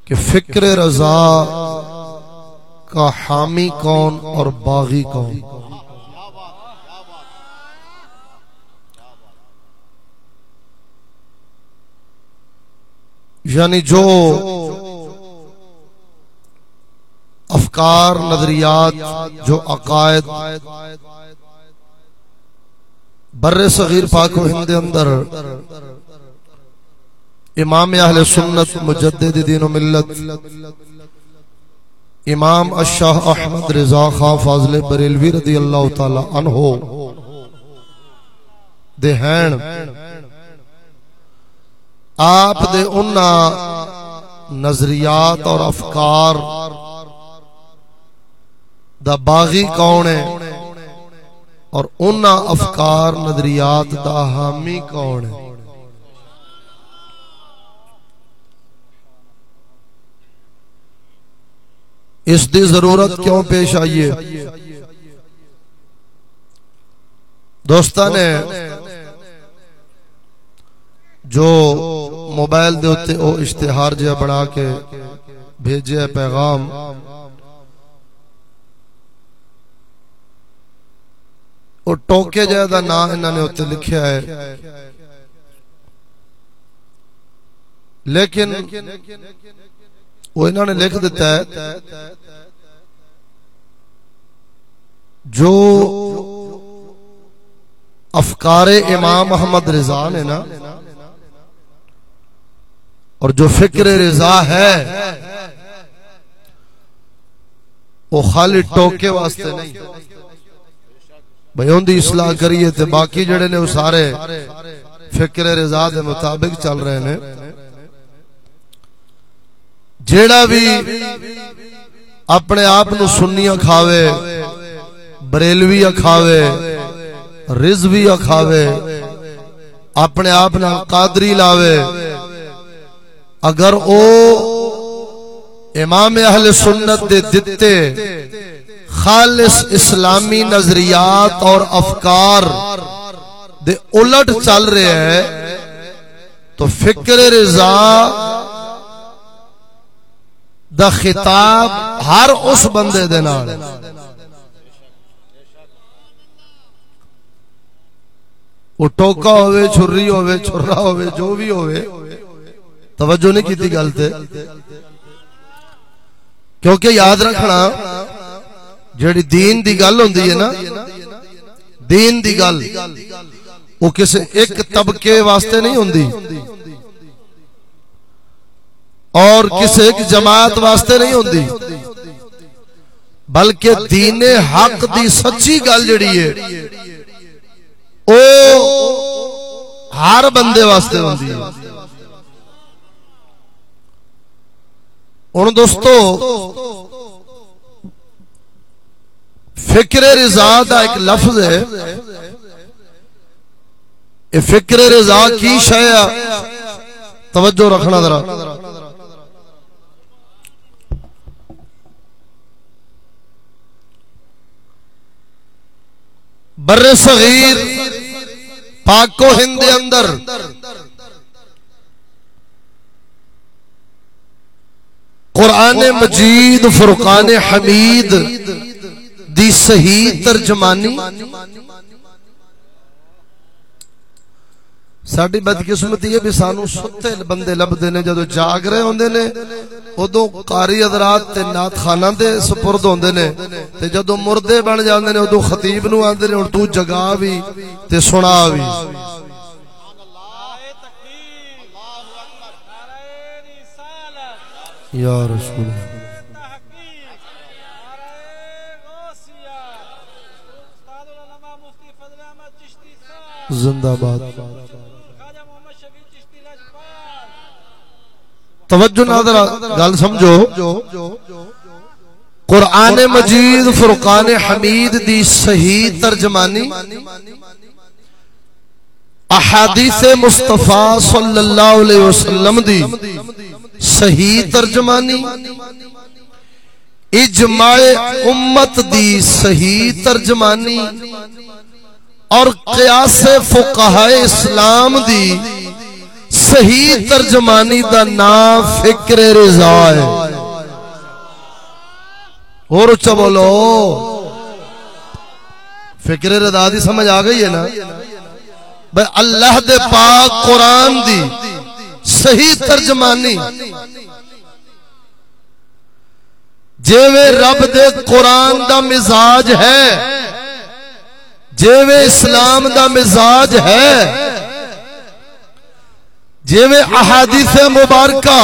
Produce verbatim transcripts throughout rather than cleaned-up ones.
کہ فکر رضا کا حامی کون اور باغی کون. یعنی جو افکار، نظریات، جو عقائد بر صغیر پاک و ہند اندر امام اہل سنت مجدد دین و ملت امام الشاہ احمد رضا خان فاضل بریلوی رضی اللہ تعالی عنہ دے ہیں، آپ دے انہا نظریات اور افکار دا باغی کون ہے اور انہا افکار نظریات دا حامی کون ہے. اس دی ضرورت کیوں پیش آئیے؟ دوستان نے جو موبائل دے ہوتے او اشتہار جہاں بڑھا کے بھیجے پیغام، وہ ٹوکے جائے دا نا انہوں نے ہوتے لکھیا ہے، لیکن وہ انہوں نے لکھ دیتا ہے جو افکار امام محمد رضا نے نا اور جو فکر رضا ہے وہ خالی ٹوکے واسطے نہیں، بھائیوں دی اصلاح کریے تے باقی جڑے نے وہ سارے فکر رضا دے مطابق چل رہے ہیں. جیڑا بھی اپنے آپ نو سنی کھاوے، بریلوی کھاوے، رضوی کھاوے، اپنے آپ نہ قادری لاوے، اگر او امام اہل سنت دے دتے خالص اسلامی نظریات اور افکار دے الٹ چل رہے ہیں تو فکر رضا دا خطاب ہر اس بندے دے نال وہ ٹوکا ہوئے، چھری ہوئے، چھرا ہوئے، جو بھی ہوئے، توجہ نہیں کیتی گل تے. کیونکہ یاد رکھنا جڑی دین دی گل ہوندی ہے نا، دین دی گل وہ کسی ایک طبقے واسطے نہیں ہوندی اور کسی ایک جماعت واسطے نہیں ہوندی، بلکہ دین حق دی سچی گل جڑی ہے او ہر بندے واسطے ہوندی ہے. ان دوستو فکر رضا دا ایک لفظ ہے، یہ فکر رضا کی شے ہے، توجہ رکھنا ذرا. بر صغیر پاک و ہند اندر قرآن مجید فرقان حمید دی صحیح ترجمانی ساڈی بدقسمتی ہے بھی سانو ستے بندے لبدے نے، جدو جاگ رہے ہوندے نے ادو قاری حضرات تے نعت خاناں دے سپرد ہوندے نے، تے جدو مردے بن جاندے نے ادو خطیب نو آندے نے ہن تو جگا بھی تے سنا بھی. یا رسول زندہ باد. توجہ ناظر گل سمجھو، قرآن مجید فرقان حمید دی صحیح ترجمانی احادیث مصطفیٰ صلی اللہ علیہ وسلم دی صحیح ترجمانی اجماع امت دی صحیح ترجمانی اور قیاس فقہاء اسلام دی صحیح ترجمانی دا نام فکر رضا ہے. اور اچھا بولو فکر رضا دی سمجھ آ گئی ہے نا بھئی اللہ دے پاک قرآن دی صحیح ترجمانی جیوے رب دے قرآن دا مزاج ہے جیوے اسلام دا مزاج ہے جیوے احادیث مبارکہ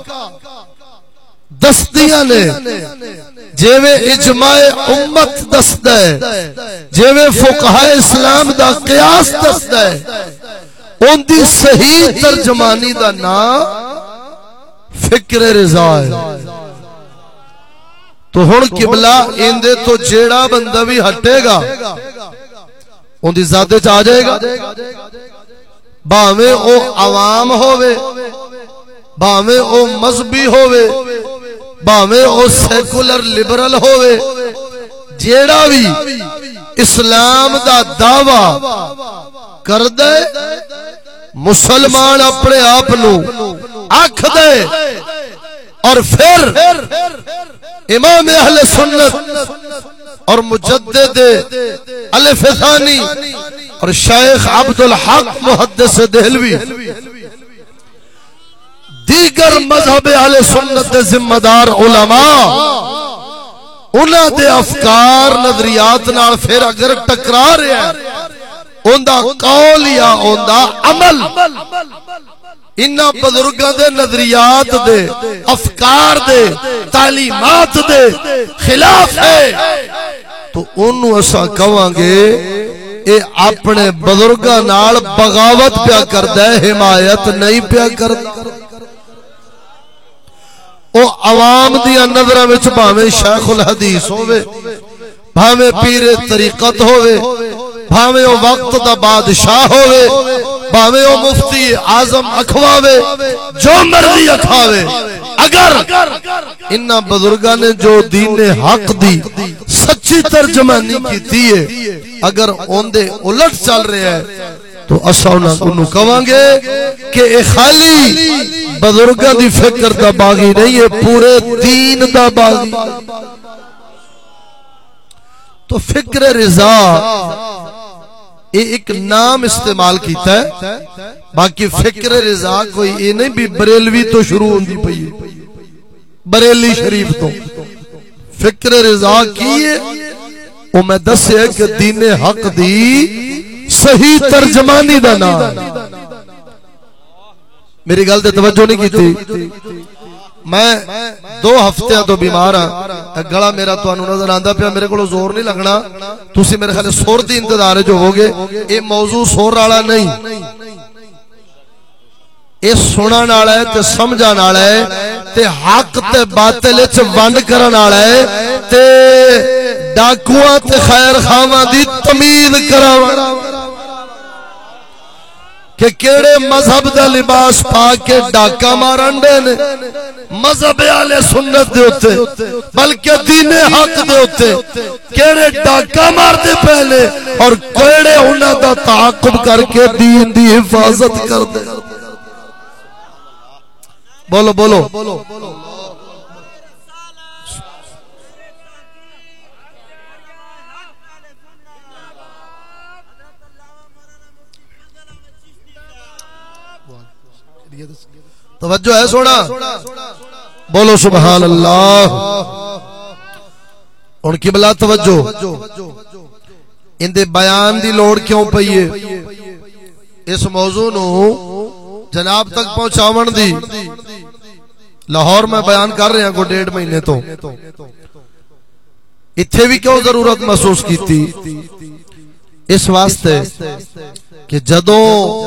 دستیاں نے جیوے اجماع امت دست ہے جیوے فقہاء اسلام دا قیاس دست ہے ان دی صحیح ترجمانی دا نام فکر رضا ہے. تو ہن قبلہ اندے تو جیڑا بندہ بھی ہٹے گا ان دی ذات وچ آ جائے گا بھاویں او عوام ہووے بھاویں او مذہبی ہووے بھاویں او سیکولر لبرل ہووے جیڑا بھی اسلام دا دعویٰ کر دے مسلمان اپنے آپ نو آکھ دے اور پھر امام اہل سنت اور مجدد الف ثانی اور شیخ عبدالحق محدث دہلوی دیگر مذہب اہل سنت دے ذمہ دار علماء انہاں دے افکار نظریات نال پھر اگر ٹکرا رہے ہیں ان دا قول یا ان دا عمل انہاں بزرگاں دے نظریات دے افکار دے تعلیمات دے خلاف ہے تو انہوں اسا کہاں گے اے اپنے بزرگاں نال بغاوت پیا کردا ہے حمایت نہیں پیا کردا. او عوام دیا نظرہ وچ بھاویں شیخ الحدیث ہووے بھاویں پیر طریقت ہووے بھاویں او وقت دا بادشاہ ہووے بھاویں او مفتی اعظم اکھواوے جو مرضی اکھاوے اگر انہاں بزرگاں نے جو دین حق دی سچی ترجمانی کیتی ہے اگر اون دے الٹ چل رہا ہے تو اساں انہاں نوں کہاں گے کہ اے خالی بزرگاں دی فکر دا باغی نہیں ہے پورے دین دا باغی. تو فکر رضا یہ ایک نام استعمال کیتا ہے باقی فکر رضا کوئی یہ نہیں بھی بریلوی تو شروع ہوندی پئی بریلی شریف تو فکر رضا کی ہے وہ میں دسیا کہ دین حق دی صحیح ترجمانی دا نام. میری گل تے توجہ نہیں کیتی میں دو ہفتیاں تو بیمار ہاں گلا میرا تانوں نظر آندا پیا میرے کولوں زور نہیں لگنا تسی میرے خیال سور دی انتظار جو ہوگے اے موضوع سور والا نہیں اے سنن والا ہے تے سمجھن والا ہے تے حق تے باطل وچ ونڈ کرن والا ہے تے ڈاکواں تے خیر خواہاں دی تمیز کراونا کہ کیڑے مذہب دا لباس پا کے ڈاکا مارن دے نے مذہب اہل سنت دے اوتے بلکہ دین حق دے اوتے کیڑے ڈاکا مار دے پہلے اور کیڑے انہاں دا تعاقب کر کے دین دی حفاظت کر دے. بولو بولو توجہ ہے سونا بولو سبحان اللہ. ان کی بلا توجہ ان دے بیان دی لوڑ کیوں پئی ہے اس موضوع نو جناب تک پہنچاون دی لاہور میں بیان کر رہے ہیں کو ڈیڑھ مہینے تو اتھے بھی کیوں ضرورت محسوس کیتی اس واسطے کہ جدوں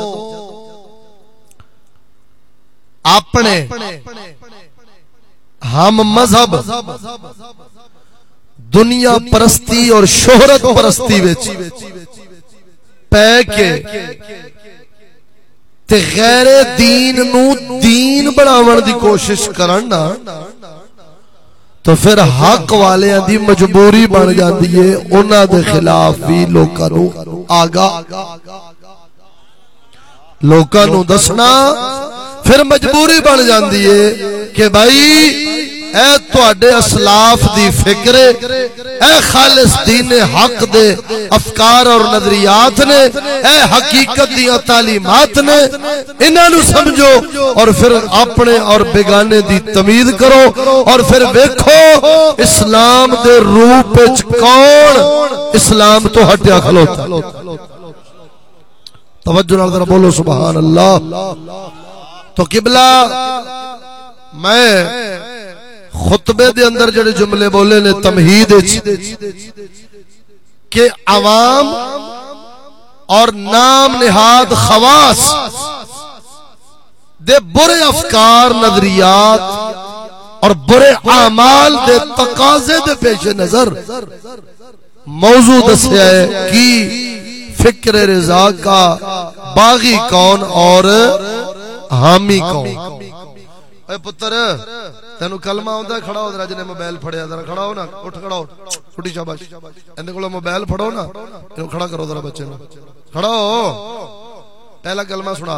اپنے ہم مذہب دنیا پرستی اور شہرت پرستی وچ پے کے تے غیر دین نو دین بناون دی کوشش کرن نا تو پھر حق والیاں دی مجبوری بن جاندی ہے انہاں دے خلاف بھی لوکاں نو آگاہ لوکاں نو دسنا پھر مجبوری بن جاندی ہے کہ بھائی اے تواڈے اسلاف دی فکر، اے خالص دین حق دے افکار اور نظریات نے، اے حقیقت دی تعلیمات نے، انہاں نو سمجھو اور پھر اپنے اور بیگانے دی تمیز کرو، اور پھر ویکھو اسلام دے روپ وچ کون اسلام تو ہٹیا کھلوتا۔ توجہ نال ذرا بولو سبحان اللہ۔ تو قبلہ میں خطبے دے اندر جڑے جملے بولے نے تمہید کہ عوام اور نام نہاد خواص دے برے افکار نظریات اور برے اعمال دے تقاضے دے پیش نظر موضوع دسیا ہے کہ فکر رضا کا باغی کون اور حامی کون۔ اے پتر تینو کلمہ ہوندا کھڑا ہو ذرا، جنے موبائل پھڑیا ذرا کھڑا ہو نا، اٹھ کھڑا ہو، چھوٹی شاباش، ایندے کولوں موبائل پھڑو نا، اینو کھڑا کرو ذرا بچے نو، کھڑا ہو، پہلا کلمہ سنا۔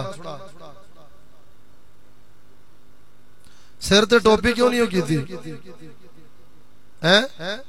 سر تے ٹوپی کیوں نہیں ہو کی تھی ہیں؟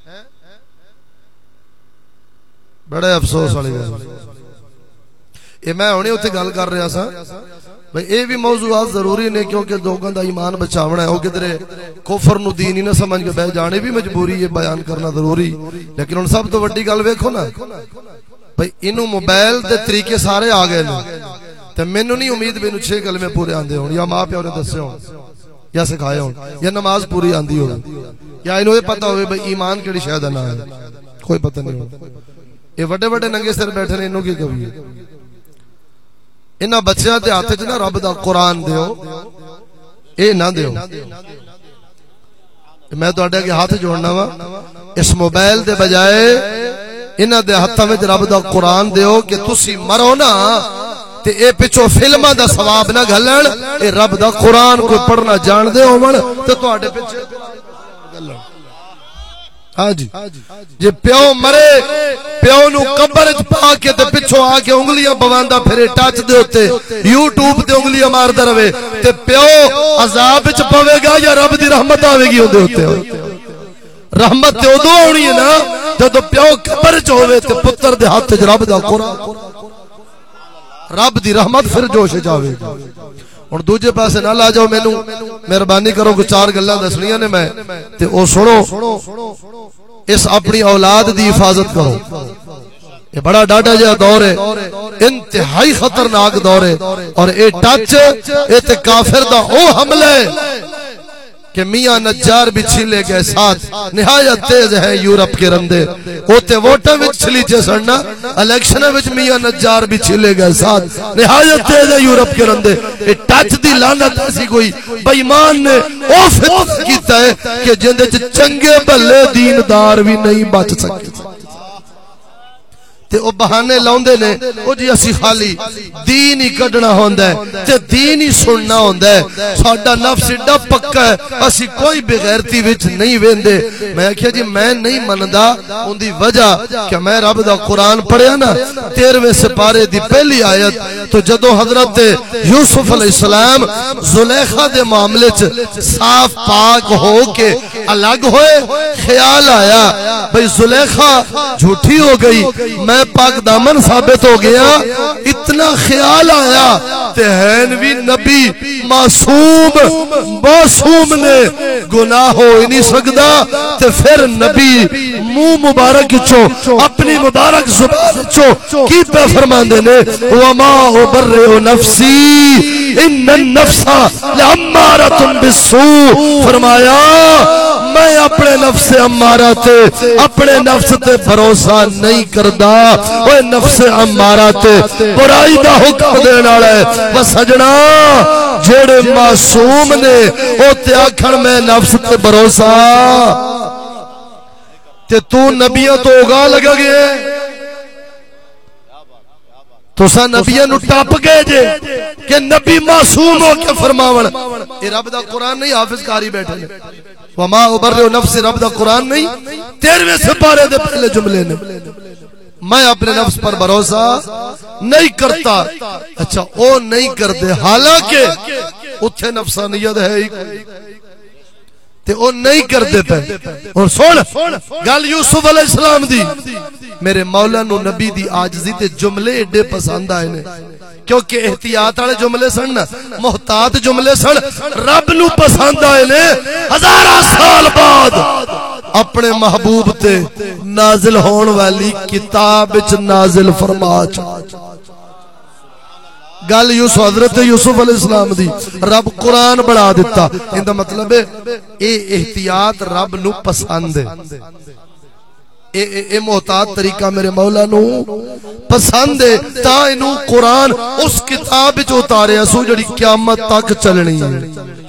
بڑے افسوس والی گل اے، میں ہنے اوتھے گل کر رہا سا بھئی اے بھی موضوعات ضروری نے، کیونکہ لوگاں دا ایمان بچاونا ہے، او کدھرے کفر نو دین ہی نہ سمجھ کے بیٹھ جانے بھی مجبوری ہے، بیان کرنا ضروری۔ لیکن ہن سب تو وڈی گل ویکھو نا بھئی اینو موبائل دے طریقے سارے آ گئے نے، تے مینوں نہیں امید مینوں چھ کلمے پورے آندے ہون، یا ماں پیو نے دسے ہون، یا سکھائے ہون، یا نماز پوری آندی ہو، یا اینو یہ پتہ ہوئے بھئی ایمان کیڑی شے دا نام ہے، کوئی پتہ نہیں ہو۔ اے وڈے وڈے ننگے سر بیٹھے نے، اینو کی کبھی انہاں بچیاں دے ہاتھ وچ نہ رب دا قرآن دیو، اے نہ دیو۔ میں تہاڈے اگے ہاتھ جوڑنا وا، اس موبائل دے بجائے انہاں دے ہاتھاں وچ رب دا قرآن دیو کہ تسی مرو نا تے اے پچھو فلماں دا ثواب نہ گھلن، اے رب دا قرآن کوئی پڑھنا جان دے ہون تے تہاڈے پیچھے گلن۔ ہاں جی جے پیو مرے، پیو نو قبر وچ پا کے تے پچھو آ کے انگلیاں پواندا پھرے ٹچ دے اوتے، یوٹیوب تے انگلیاں ماردا رہے تے پیو عذاب وچ پوے گا یا رب دی رحمت آوے گی اودے اوتے؟ رحمت تے اودوں ہونی ہے نا جدوں پیو قبر وچ ہوے تے پتر دے ہاتھ وچ رب دا قرآن، رب دی رحمت پھر جوش وچ آوے گی۔ ہن دوجے پاسے نہ لا جاؤ، مینوں مہربانی کرو کہ چار گلاں دسنیاں نے میں تے او سنو، اس اپنی اولاد دی حفاظت کرو۔ یہ بڑا ڈاڈا جہا دور ہے، انتہائی خطرناک دور ہے، اور اے ٹچ اے تے کافر دا او حملہ ہے کہ میاں نجار بھی چھلے گئے ساتھ، نہایت تیز ہے یورپ کے رندے، ہوتے ووٹاں وچ چھلیچے سڑنا، الیکشنہ وچ میاں نجار بھی چھلے گئے ساتھ، نہایت تیز ہے یورپ کے رندے۔ اے ٹچ دی لعنت ایسی کوئی بیمان نے او فتنہ کیتا ہے کہ جندے چنگے بھلے دیندار بھی نہیں بچ سکتے، تے او بہانے لاؤندے نے، او جی اسی خالی دین ہی کڈنا ہوندا ہے تے دین ہی سننا ہوندا ہے، ساڈا نفس ایڈا پکا ہے اسی کوئی بغیرتی وچ نہیں ویندے۔ میں کہیا جی میں نہیں مندا، اون دی وجہ کہ میں رب دا قرآن پڑھیا نا تیرہویں سپارے دی پہلی آیت، تو جدوں حضرت یوسف علیہ السلام زلیخا دے معاملے چ صاف پاک ہو کے الگ ہوئے، خیال آیا بھئی زلیخا جھوٹی ہو گئی، میں پاک دامن ثابت ہو گیا، اتنا خیال آیا تہین بھی نبی معصوم معصوم نے گناہ ہو ہی نہیں سکتا، تے پھر نبی منہ مبارک چو اپنی مبارک زبان چو کی پہ فرماندے نے وما ابرئ نفسی ان النفس لامارۃ بالسوء، فرمایا میں اپنے نفس امارہ تے اپنے نفس تے بھروسہ نہیں کردا، اوے نفس امارہ تے برائی دا حکم دین والا ہے۔ وہ سجنا جڑے معصوم نے او تے آکھن میں نفس تے بھروسہ، تے تو نبیوں تو اگا لگا گئے، تو سا نبیوں نو ٹاپ گئے جے کہ نبی معصوم ہو کے فرماون، اے رب دا قرآن نہیں، حافظ کاری بیٹھے نے، وما ابرئ نفسی، رب دا قرآن نہیں، تیرہویں سپارے دے پہلے جملے نے، میں اپنے نفس پر بھروسہ نہیں کرتا۔ اچھا او نہیں کرتے، حالانکہ اتھے نفسانیت ہے ہی کوئی تے او نہیں کرتے پہ. اور سن گل یوسف علیہ السلام دی میرے مولا نو نبی دی عاجزی تے جملے ایڈے پسند آئے نے کیونکہ احتیاط والے جملے سن نا محتاط جملے سن رب نو پسند آئے نے. ہزارہ سال بعد اپنے محبوب تے نازل ہون والی کتاب وچ نازل فرما چا گل یوسف حضرت یوسف علیہ السلام دی رب قرآن بڑھا دیتا. ان دا مطلب ہے اے احتیاط رب نو پسند ہے. اے اے, اے محتاط طریقہ میرے مولا نو پسند ہے تا اینو قرآن اس کتاب وچ اتاریا سو جڑی قیامت تک چلنی ہے.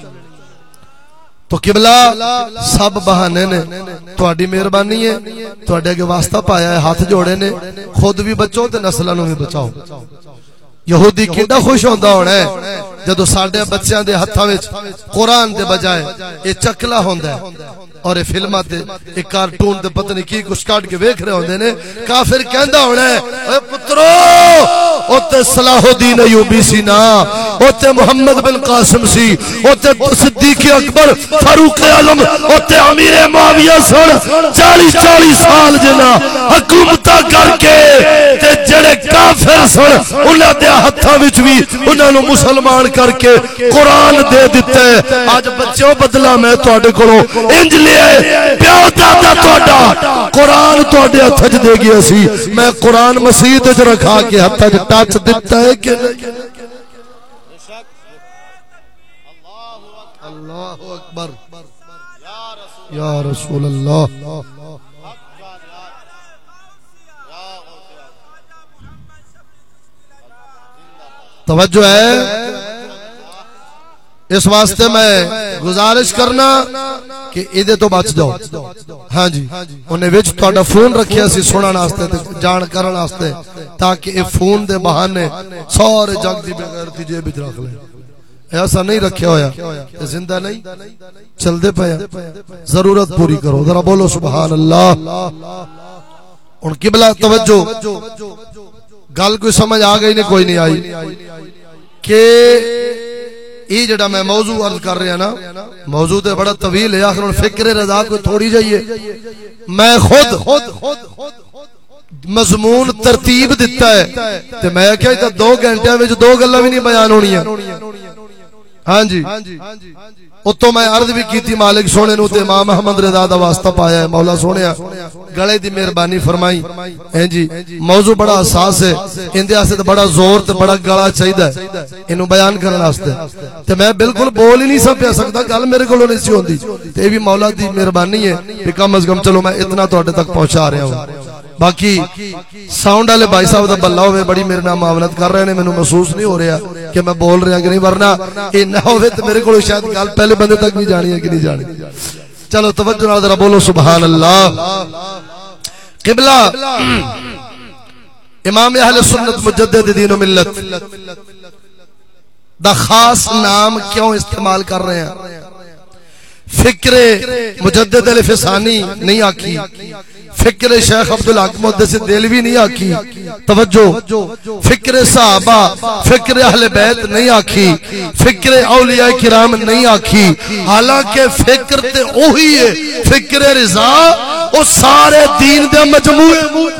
تو قبلہ سب بہانے نے تہاڈی مہربانی ہے تہاڈے اگے واسطہ پایا ہے ہاتھ جوڑے نے خود بھی بچو تے نسلاں نو بھی بچاؤ. یہودی کیڑا خوش ہوندا ہونا ہے جدو ساڈے بچیاں دے ہتھاں وچ قرآن دے بجائے اے چکلا ہوندا ہے اور اے فلماں تے اے کارٹون تے پتہ نہیں کی کچھ کاٹ کے ویکھ رہے ہوندے نے. کافر کہندا ہونا ہے اے پترو او تے صلاح الدین ایوبی سی نا او تے محمد بن قاسم سی او تے صدیق اکبر فاروق اعظم او تے امیر معاویہ سن چالیس چالیس سال جنا حکومتاں کر کے تے جڑے کافر سن انہاں دے ہتھاں وچ وی انہاں نو مسلمان کر کے قرآن دے دتا ہے. اج بچوں بدلا میں تواڈے کولوں انج لے پیو دادا تواڈا قرآن تواڈے ہتھ وچ دے گیا سی میں قرآن مسجد وچ رکھا کے ہتھ وچ ٹچ دتا ہے کہ اللہ اکبر یا رسول اللہ. توجہ ہے اس واسطے میں گزارش کرنا کہ ادھے تو بچ جاؤ. ہاں جی انہیں وچ تہاڈا فون رکھیا سی سنن واسطے تے جان کرن واسطے تاکہ اے فون دے بہانے سارے جگ دی بغیرتی جیب وچ رکھ لے. ایسا نہیں رکھیا ہویا زندہ نہیں چل دے پیا ضرورت پوری کرو. ذرا بولو سبحان اللہ. ان قبلہ توجہ گل کوئی سمجھ آ گئی نہیں کوئی نہیں آئی کہ یہ جڑا میں موضوع عرض کر رہا نا موضوع تے بڑا طویل ہے آخر فکر رضا کوئی تھوڑی جائیے میں خود مضمون ترتیب دیتا ہے تے میں کہا دو گھنٹے میں دو گلاں بھی نہیں بیان ہونی ہے. ہاں جی اتو میں عرض بھی کی تھی مالک سونے نو تے امام احمد رضا دا واسطہ پایا ہے مولا سونیا گلے دی مہربانی فرمائی. ہیں جی موضوع بڑا حساس ہے اندے واسطے تے بڑا زور تے بڑا گلا چاہیدا ہے اینو بیان کرن واسطے تے میں بالکل بول ہی نہیں سا پیا سکدا گل میرے کولوں نہیں سی ہوندی تے اے بھی مولا دی مہربانی ہے کہ کم از کم چلو میں اتنا تواڈے تک پہنچا رہا ہوں. باقی ساؤنڈ والے بھائی صاحب دا بلا ہوئے بڑی میرے نام معاونت کر رہے ہیں مینوں محسوس نہیں ہو رہا کہ میں بول رہا کہ نہیں ورنہ اے نہ ہوئے تے میرے کولوں شاید گل پہلے بندے تک نہیں جانی ہے کہ نہیں جانی. چلو توجہ نال ذرا بولو سبحان اللہ. قبلہ امام اہل سنت مجدد دین و ملت دا خاص نام کیوں استعمال کر رہے ہیں؟ فکر مجدد علیہ فسانی نہیں آکی فکر شیخ عبدالحق محدث دہلوی نہیں آکی توجہ فکر صحابہ فکر اہل بیت نہیں آکی فکر اولیاء کرام نہیں آکی حالانکہ فکر تے اوہی ہے فکر رضا او سارے دین دے مجموعے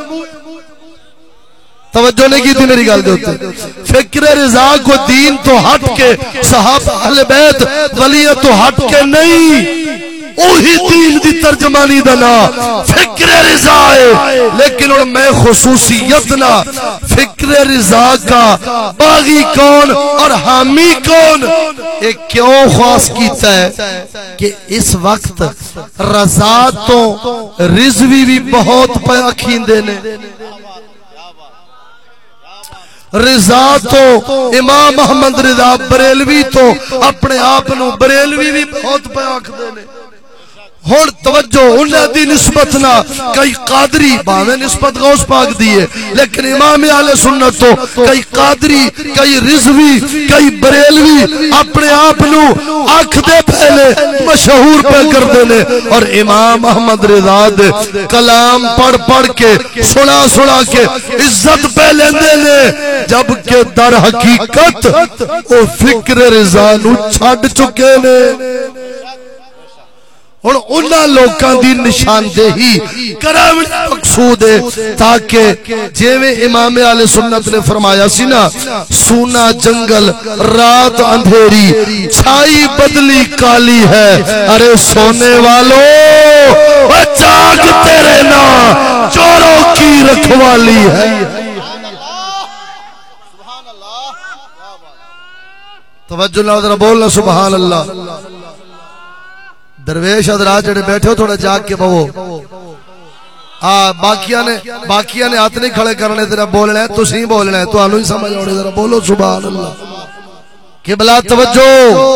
توجہ نہیں کی تھی میری گل دے ہوتے فکر رضا کو دین تو ہٹ کے صحابہ اہل بیت ولیہ تو ہٹ کے نہیں اوہی دین دی ترجمانی دنا فکر رضا ہے لیکن ان میں خصوصیت نہ فکر رضا کا باغی کون اور حامی کون ایک کیوں خاص کیتا ہے کہ اس وقت رضا تو رضوی بھی بہت پہ اکھیندے نے رضا تو امام محمد رضا بریلوی تو اپنے آپ نو بریلوی بھی بہت پہ آکھ دے نے ہن توجہ انہاں دی نسبت نہ کئی قادری باویں نسبت غوث پاک دی ہے لیکن امام اہل سنت تو کئی قادری کئی رضوی کئی بریلوی اپنے آپ نو آنکھ دے پہلے مشہور پہ کردے نے اور امام احمد رضا دے کلام پڑھ پڑھ کے سنا سنا کے عزت پہ لیندے نے جبکہ در حقیقت او فکر رضا نو چھڈ چکے نے اور انہاں لوکاں دی نشاندہی کراوی مقصود ہے تاکہ جیویں امام اہل سنت نے فرمایا سی نا سونا جنگل رات اندھیری چھائی بدلی کالی ہے ارے سونے والو وہ جاگ تیرے نا چوروں کی رکھوالی ہے توجہ نال ذرا بولنا سبحان اللہ درویش حضرات جڑے بیٹھے ہو تھوڑا جاگ کے بہو آ باقیاں نے باقیاں نے ہاتھ نہیں کھڑے کرنے ذرا بولنا ہے تسی بولنا ہے تانوں ہی سمجھ آوے ذرا بولو سبحان اللہ قبلہ توجہ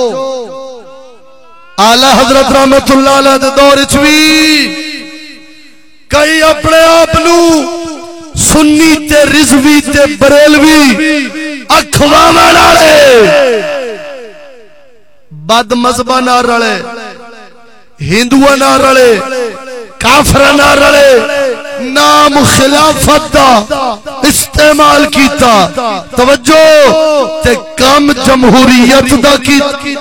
اعلی حضرت رحمت اللہ علیہ دے دور وچ وی کئی اپنے آپ نو سنی تے رضوی تے بریلوی اکھواون والے بد مذہباں نال رلے ہندوؤں نہ رلے کافر نہ رلے نام خلافت دا استعمال کیتا توجہ تے کم جمہوریت دا کیتا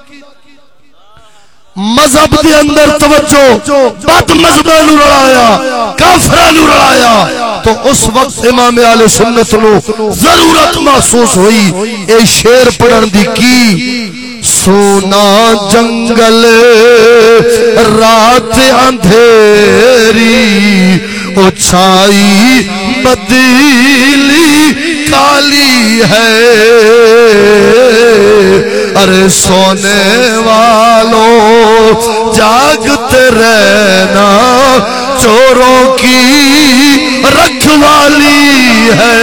مذہب دے اندر توجہ بد مذہباں نو رلایا کافراں نو رلایا تو اس وقت امام اہل سنت نو ضرورت محسوس ہوئی اے شعر پڑھن دی کی سونا جنگل رات اندھیری او چھائی بدلی کالی ہے ارے سونے والوں جاگتے رہنا چوروں کی رکھوالی ہے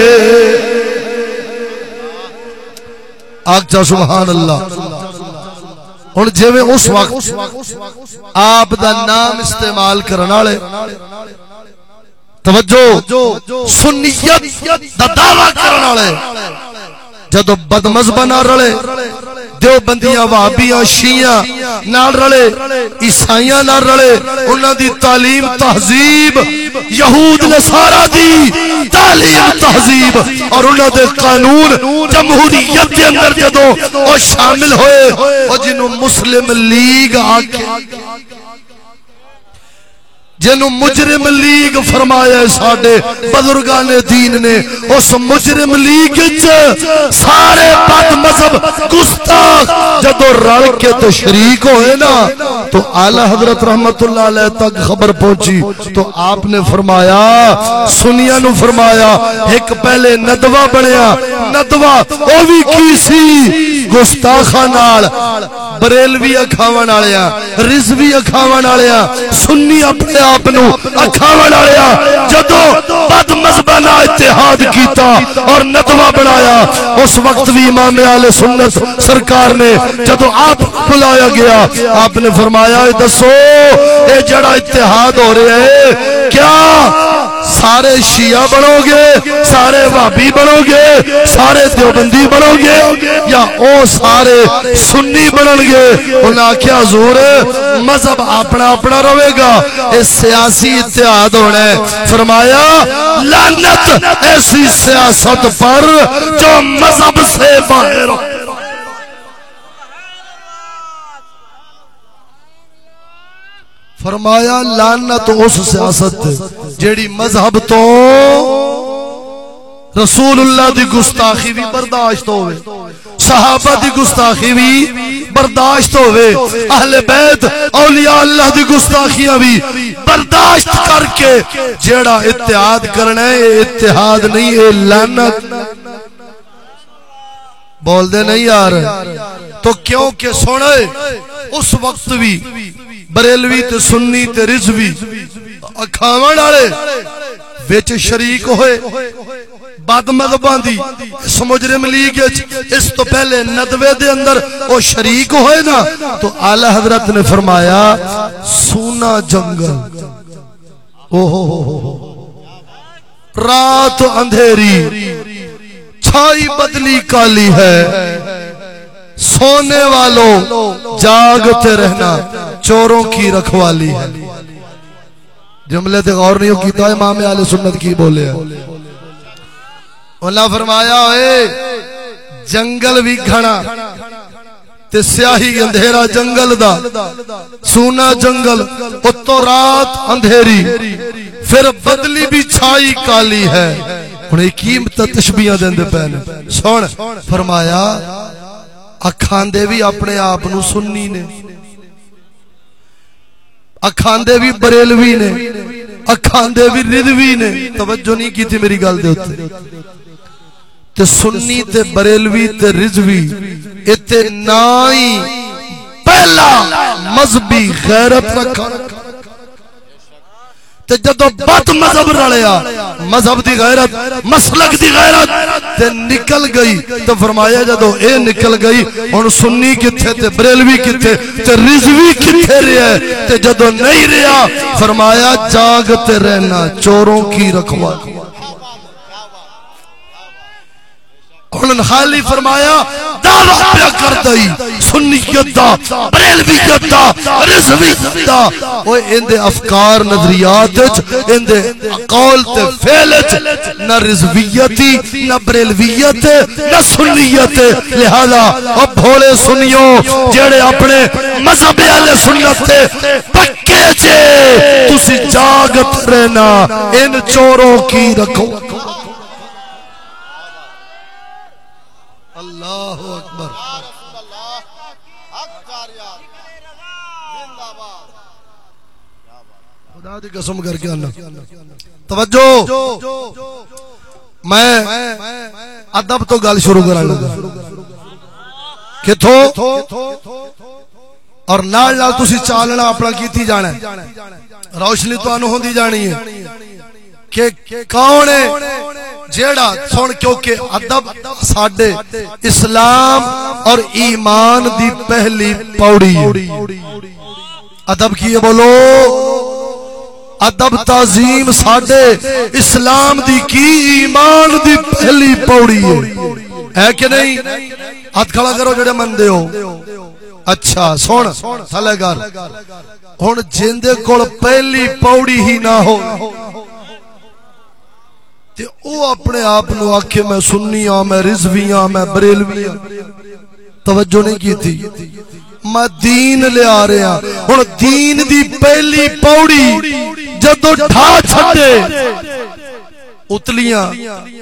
آگچہ سبحان اللہ اور جیویں اس وقت آپ دا نام استعمال کرنا لے توجہ سنیت دا دعویٰ کرنا لے جدو بد مذہبہ نہ رلے دیوبندیاں وہابیاں شیعہ نہ رلے عیسائیاں نہ رلے انہاں دی تعلیم تہذیب یہود نصارا دی تعلیم تہذیب اور انہاں دے قانون جمہوریت کے اندر جدو وہ شامل ہوئے اور جنہوں مسلم لیگ آکے جنہوں مجرم لیگ فرمایا ہے ساڑھے بزرگان دین نے اس مجرم لیگ سارے بد مذہب گستاخ جدو رل کے تو شریک ہوئے نا تو اعلی حضرت رحمت اللہ علیہ تک خبر پہنچی تو آپ نے فرمایا سنیا نو فرمایا ایک پہلے ندوہ بڑھیا ندوہ او بھی کیسی گستاخہ نال بریلوی اکھاون آلیا رضوی اکھاون آلیا سنی اپنے آپ نو اکھاون آلیا جدو بد مذہبانہ اتحاد کیتا اور ندوہ بنایا اس وقت بھی امام اہل سنت سرکار نے جدو آپ بلایا گیا آپ نے فرمایا دسو اے جڑا اتحاد ہو رہے ہیں کیا سارے شیعہ بنو گے سارے وہابی بنو گے سارے دیوبندی بنو گے یا او سارے سنی بنن گے انہاں آکھیا حضور مذہب اپنا اپنا رہے گا اس سیاسی اتحاد ہونا ہے فرمایا لعنت ایسی سیاست پر جو مذہب سے باہر ہو فرمایا لعنت اس سیاست جیڑی مذہب تو رسول اللہ دی گستاخی بھی برداشت ہوئے صحابہ دی گستاخی بھی برداشت ہوئے اہل بیت اولیاء اللہ دی گستاخیاں بھی برداشت کر کے جیڑا اتحاد کرنا ہے اتحاد نہیں ہے لعنت بول دے نہیں یار تو کیونکہ سونے اس وقت بھی بریلوی تے سنی تے رضوی اکھاون والے وچ شریک ہوئے بد مذہباں دی اس مجرم لیگ اس تو پہلے ندوے دے اندر وہ شریک ہوئے نا تو اعلی حضرت نے فرمایا سونا جنگل او ہو ہو رات اندھیری چھائی بدلی کالی ہے سونے والوں جاگتے رہنا چوروں کی رکھوالی ہے. جملے تے غور نہیں کیتا امام اہل سنت کی بولے ہیں. اللہ فرمایا اے جنگل بھی گھنا تے سیاہی اندھیرا جنگل دا سونا جنگل اتو رات اندھیری پھر بدلی بھی چھائی کالی ہے. انہیں قیمت تشبیہ دیندے پہنے سن فرمایا اکھان دے بھی اپنے آپ نو سنی نے اکھان دے بھی بریلوی نے اکھان دے بھی رضوی نے. توجہ نہیں کی تھی میری گل دے ہوتے تے سنی تے بریلوی تے رضوی اتے نائی پہلا مذہبی غیرت رکھا تے جدو بد مذہب رلیا مذہب دی غیرت مسلک دی غیرت تے نکل گئی تو فرمایا جدو اے نکل گئی ہن سنی کتھے تے بریلوی کتھے تے رضوی کتھے رہے تے جدو نہیں رہا فرمایا جاگتے رہنا چوروں کی رکھوالی. انہوں خالی فرمایا دعویٰ پیا کر دئی سنیت دا بریلویت دا رضویت دا وہ اندے افکار نظریات اندے قول تے فعلت نہ رضویتی نہ بریلویت نہ سنیت. لہذا اب بھولے سنیو جڑے اپنے مذہب اہل سنت تے پکے جے تسی جاگت رہنا ان چوروں کی رکھو. اللہ اکبر. خدا دی قسم کر کے آنا توجہ میں ادب تو گل شروع کرا لگا کتھوں اور نال نال تسی چالنا اپنا کیتی جانا ہے روشنی تانوں ہوندی جانی ہے کہ کون ہے جیڑا سن کیونکہ ادب ساڈے اسلام اور ایمان دی پہلی پوڑی ہے. ادب کی ہے بولو ادب تعظیم ساڈے اسلام دی کی ایمان دی پہلی پوڑی ہے ہے کہ نہیں. ہاتھ کھڑا کرو جڑے مندے ہو. اچھا سن تھلے کر ہن جیندے کول پہلی پوڑی ہی نہ ہو تے او اپنے آپ نو آکھے میں سنی ہاں میں رضوی ہاں میں بریلوی ہاں. توجہ نہیں کی تھی میں دین لے آ رہے ہیں. ہن دین دی پہلی پوڑی جدو ڈھا چھڈے اتلیاں میری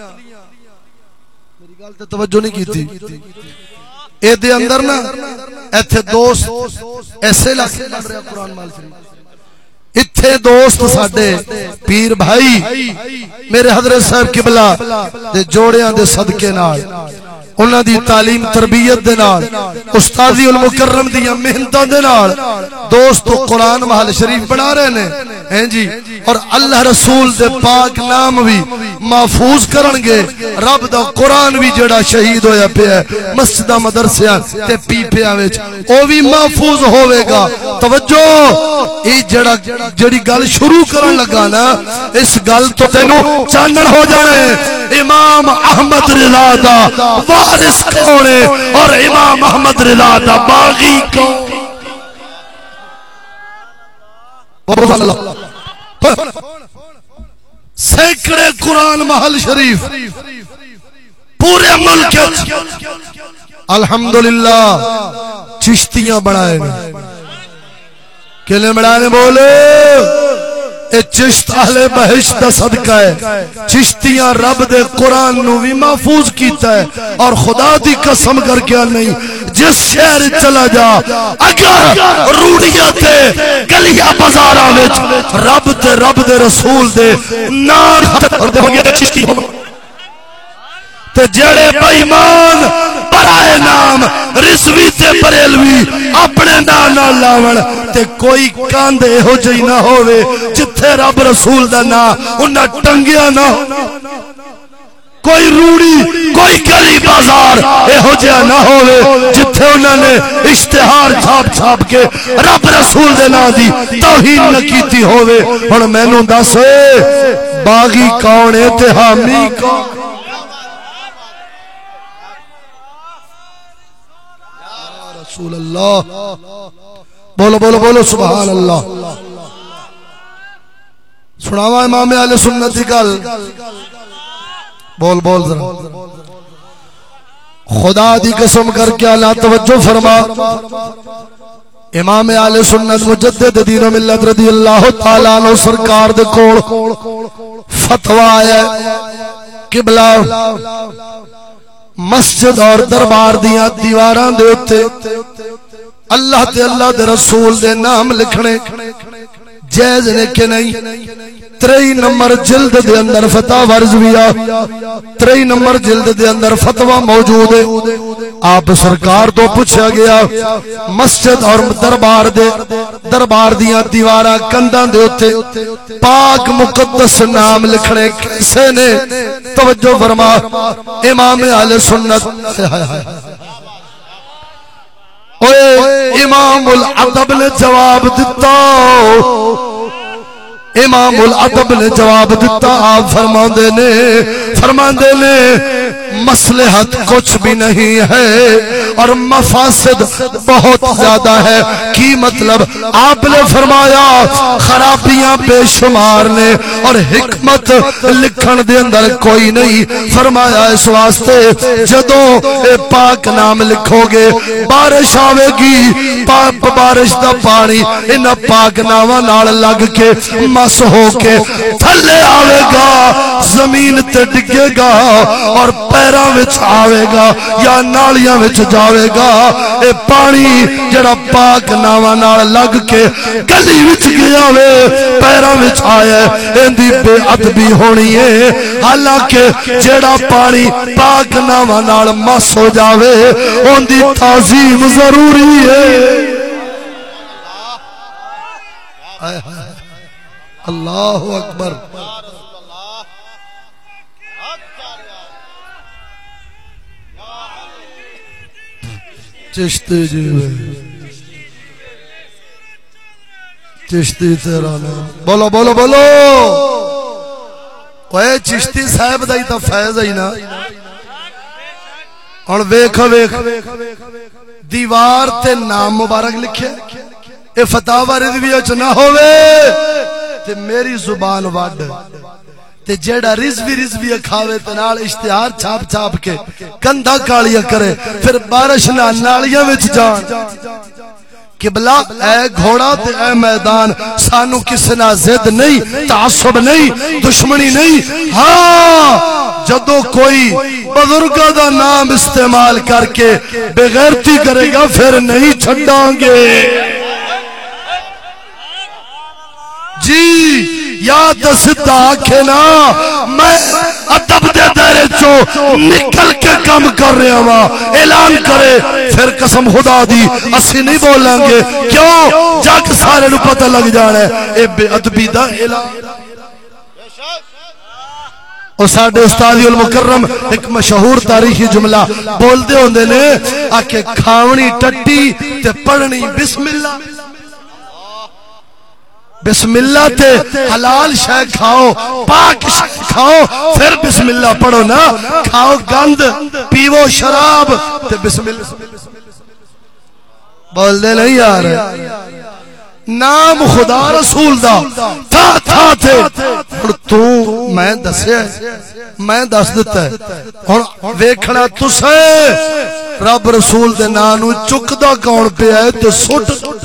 گل تے توجہ نہیں کی تھی اے دے اندر نا ایتھے دوست ایسے لکھ پڑھ رہا قرآن مال شریف اتھے دوست ساڈے پیر بھائی میرے حضرت صاحب قبلہ دے جوڑیاں دے صدقے نال انہاں دی تعلیم تربیت دے نال استادی المکرم دی محنتاں دے نال دوست قرآن محل شریف بنا رہے نے ہیں جی اور اللہ رسول دے پاک نام بھی محفوظ کرن گے. رب دا قرآن بھی جڑا شہید ہویا پیا ہے مسجدہ مدرسیاں تے پی پیا وچ او بھی محفوظ ہوے گا. توجہ اے جڑا جڑی گل شروع کرن لگا نا اس گل تو تینوں چانن ہو جانے امام احمد رضا دا وارث کون ہے اور امام احمد رضا دا باغی کون. سینکڑے قرآن محل شریف پورے ملک الحمدللہ چشتیاں بڑھائے کلے بڑھائے بولے اے چشت اہل بہشت دا صدقہ ہے. چشتیاں رب دے قرآن نو بھی محفوظ کیتا ہے اور خدا دی قسم کر کے نہیں جس شہر چلا جا اگر روڑیاں تے گلیاں بازاراں وچ رب تے رب دے رسول دے نام اور دے ہوگے چشتی ہو تے جڑے بے ایمان برائے نام رضوی تے بریلوی اپنے نام نہ لاون تے کوئی کاندھ ہو جئی نہ ہووے جتھے رب رسول دا نام انہاں ٹنگیا نہ ہو کوئی روڑی کوئی گلی بازار ایہو جہا نہ ہوئے جتھے انہوں نے اشتہار چھاپ چھاپ کے رب رسول دے نام دی توہین نہ کیتی ہوئے اور میں نوں دس باغی کون ہے تے حامی کون یا رسول اللہ بولو بولو بولو سبحان اللہ سناوا امام اہل سنت کی گل بول بول ذرا خدا دی قسم کر کے اللہ توجہ فرما امام اہل سنت مجدد دین و ملت رضی اللہ تعالی عنہ سرکار دے کول فتوی ہے قبلہ مسجد اور دربار دیاں دیواراں دے اوتے اللہ تے اللہ دے رسول دے نام لکھنے جائز نے کہ نہیں تری نمبر جلد دے اندر فتاوی رضویہ تری نمبر جلد دے اندر فتوی موجود ہے آپ سرکار تو پوچھا گیا مسجد اور دربار دے دربار دیاں دیواراں کنداں دے اوتے پاک مقدس نام لکھنے کیسے نے توجہ فرما امام اہل سنت اوے امام العدب نے جواب دیتا امام العدب نے جواب دیتا آپ فرماندے نے فرماندے نے مصلحت کچھ بھی نہیں ہے اور مفاسد بہت زیادہ ہے کی مطلب آپ نے فرمایا خرابیاں بے شمار نے اور حکمت لکھن دے اندر کوئی نہیں فرمایا اس واسطے جدوں اے پاک نام لکھو گے بارش آوے گی پاک بارش دا پانی ان پاک ناماں نال لگ کے مس ہو کے تھلے آوے گا زمین تے ڈگے گا اور پیراں وچ آوے گا یا نالیاں وچ جاوے گا اے پانی جڑا پاک ناماں نال لگ کے گلی وچ گیا وے پیراں وچ آیا ایندی بے ادبی ہونی ہے حالانکہ جڑا پانی پاک ناماں نال مس ہو جاوے اون دی تعظیم ضروری ہے اللہ اکبر چشتی جی چشتی تیرا نام بولو بولو بولو کوئی چشتی صاحب دا ہی تا فیض ہے نا اور ویکھ ویکھ دیوار تے نام مبارک لکھے اے فتاوی رضویہ چ نہ ہوئے تے میری زبان وڈ تے جیڑا رضوی رضوی کھاوے تے نال اشتہار چھاپ چھاپ کے کندھا کالیاں کرے پھر بارش نہ نالیاں وچ جان قبلہ اے گھوڑا تے اے میدان سانو کسے نہ ضد نہیں تعصب نہیں دشمنی نہیں ہاں جدو کوئی بزرگاں دا نام استعمال کر کے بے غیرتی کرے گا پھر نہیں چھڈاں گے جی یا دستا آکھے نا میں ادب دے دائرے چو نکل کے کم کر رہے ہوا اعلان کرے پھر قسم خدا دی اسی نہیں بولیں گے کیوں جاک سارے نو پتہ لگ جانا ہے اے بے ادبی دا اعلان اور ساڑھے استادی المکرم ایک مشہور تاریخی جملہ بول دے ہوندے نے آکے کھاونی ٹٹی تے پڑھنی بسم اللہ بسم اللہ تے حلال شے کھاؤ پاک شے کھاؤ پھر بسم اللہ پڑھو نا کھاؤ گند پیو شراب تے بسم اللہ بول دے نہیں یار نام خدا رسول دا تھا تھا تھے اور تو میں دسے میں دس دیتا ہے اور ویکھنا تسے رب رسول دے نانو چکدہ کون پہ آئے تے سٹ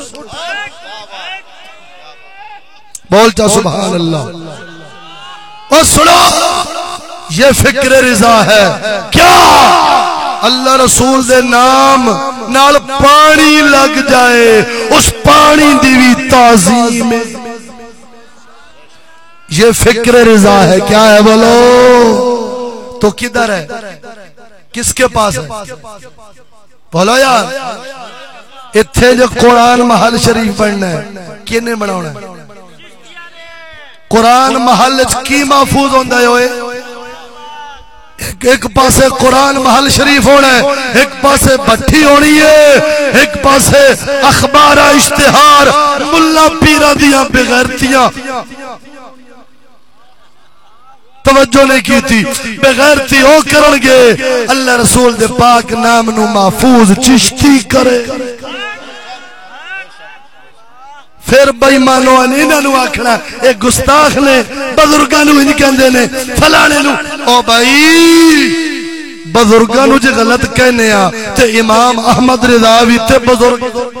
بول جا سبحان اللہ اور سنو یہ فکر رضا ہے کیا اللہ رسول دے نام نال پانی لگ جائے اس پانی دی بھی تعظیم یہ فکر رضا ہے کیا ہے بولو تو کدھر ہے کس کے پاس ہے بولو یار اتھے جو قرآن محل شریف پڑھنا ہے کینے بناونا ہے؟ قرآن محل کی محفوظ ہوندہ ہے ہوئے ایک پاسے قرآن محل شریف ہونا ہے، ایک پاسے بٹھی ہونی ہے، ایک پاسے اخبار اشتہار ملا پیرا دیاں بغیرتیاں توجہ نہیں کی تھی، بغیرتی ہو کرنگے اللہ رسول دے پاک نام نو محفوظ چشتی کرے پھر بھائی مانو انہوں نے آکھنا ایک گستاخ نے بزرگانو ہی کہندے نے فلانے نو او بھائی بزرگانو جے غلط کہنے آ تے امام احمد رضا بھی تے بزرگ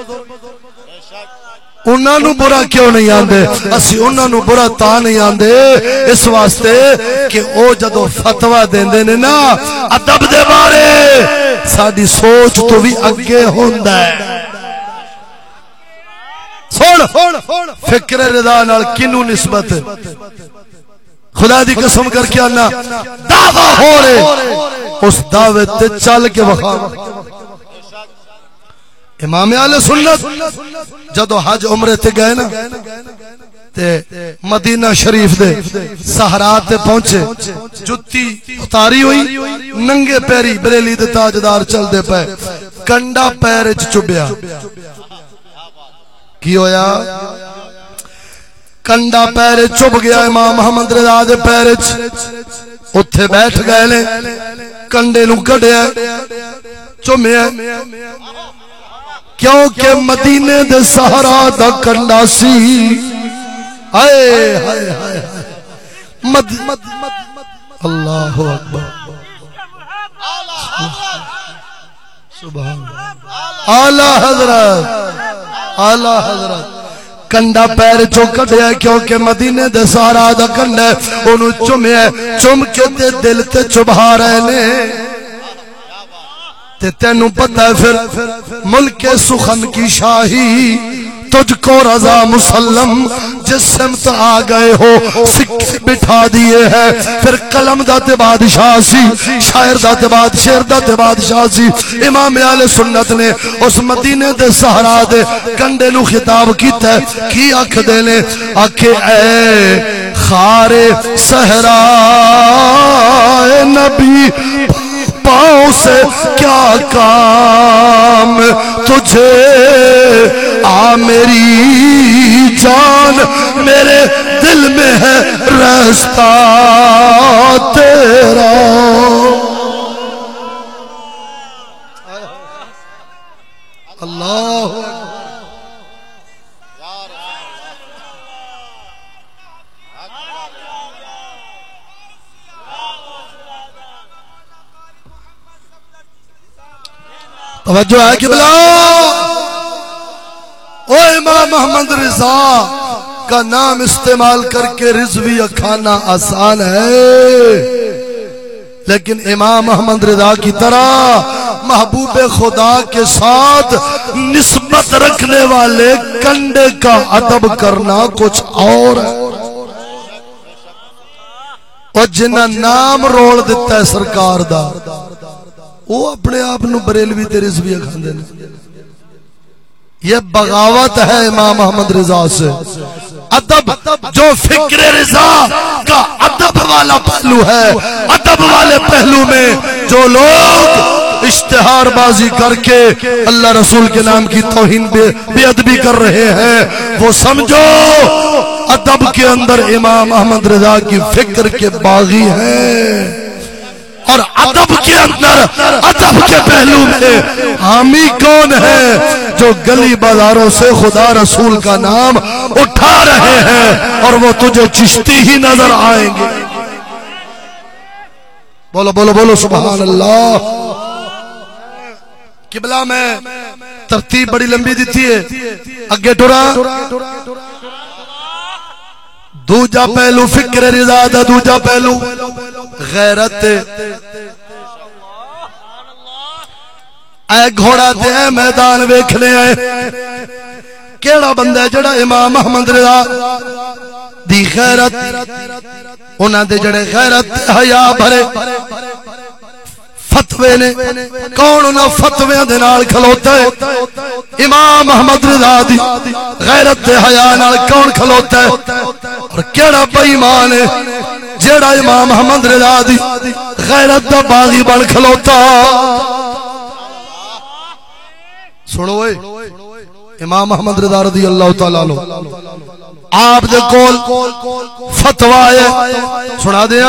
انہاں نو برا کیوں نہیں آندے؟ اسی انہاں نو برا تا نہیں آندے اس واسطے کہ او جدو فتوہ دیندے نے نا ادب دے بارے ساڈی سوچ تو بھی اگے ہوندا ہے۔ سن فکر رضا نال کنو نسبت خدا دی قسم کر کے آنا دعویٰ ہو رہے اس دعوے تے چل کے وخا امام اہل سنت جدو حج عمرے تے گئے نا تے مدینہ شریف دے صحرا تے پہنچے جتی اتاری ہوئی ننگے پیری بریلی دے تاجدار چل دے پے کنڈا پیر وچ چبیا کی ہویا کنڈا پیر چب گیا امام محمد رضا دے پیر اتھے بیٹھ گئے نے کنڈے نو کڈیا چومیا کیونکہ مدینے دے صحرا دا کنڈا سی ہائے ہائے ہائے مد اللہ اکبر سبحان اعلی حضرت اعلی حضرت کنڈا پیر چو کٹیا کیونکہ مدینے دے سارا دا کنڈا انہوں چومیا چوم کے تے دل تے چبھا رہے نے تے تینوں پتہ ہے پھر ملک سخن کی شاہی تجھ کو رضا مسلم جس سمت آ گئے ہو سکے بٹھا دیے ہے پھر قلم داتے بادشاہ سی شاعر داتے باد شعر داتے بادشاہ سی امام اہل سنت نے اس مدینے دے صحرا دے کنڈے نو خطاب کیتا ہے کی آنکھ دے نے آنکھے اے خار صحرا نبی پاؤں سے کیا کام تجھے آ میری جان میرے دل میں ہے رستہ تیرا اللہ توجہ ہے کہ بلا او امام محمد رضا کا نام استعمال کر کے رضویہ کھانا آسان ہے لیکن امام محمد رضا کی طرح محبوب خدا کے ساتھ نسبت رکھنے والے کنڈے کا ادب کرنا کچھ اور ہے اور جنہ نام رول دیتا ہے سرکار دا وہ اپنے آپ نو بریلوی تے رضویہ کھاندے نے یہ بغاوت ہے امام محمد رضا سے ادب جو فکر رضا کا ادب والا پہلو ہے ادب والے پہلو میں جو لوگ اشتہار بازی کر کے اللہ رسول کے نام کی توہین بے ادبی کر رہے ہیں وہ سمجھو ادب کے اندر امام محمد رضا کی فکر کے باغی ہیں اور ادب کے اندر ادب کے پہلو میں حامی کون ہے جو گلی بازاروں سے خدا رسول کا نام اٹھا رہے ہیں اور وہ تجھے چشتی ہی نظر آئیں گے بولو بولو بولو سبحان اللہ قبلہ میں ترتیب بڑی لمبی دیتی ہے اگے ٹورا دوجا پہلو فکر رضا دا دوجا پہلو غیرت اے گھوڑا تے اے میدان ویکھنے آئے کیڑا بندہ ہے جڑا امام محمد رضا دی غیرت انہاں دے جڑے غیرت حیا بھرے فتوے نے کون انہاں فتویاں دے نال کھلوتا ہے؟ امام احمد رضا دی غیرت تے حیا نال کون کھلوتا ہے؟ اور کیڑا بے ایمان ہے جیڑا امام احمد رضا دی غیرت دا باغی بن کھلوتا؟ سنو اے امام احمد رضا رضی اللہ تعالیٰ عنہ آپ دے کول فتوی ہے، سنا دیا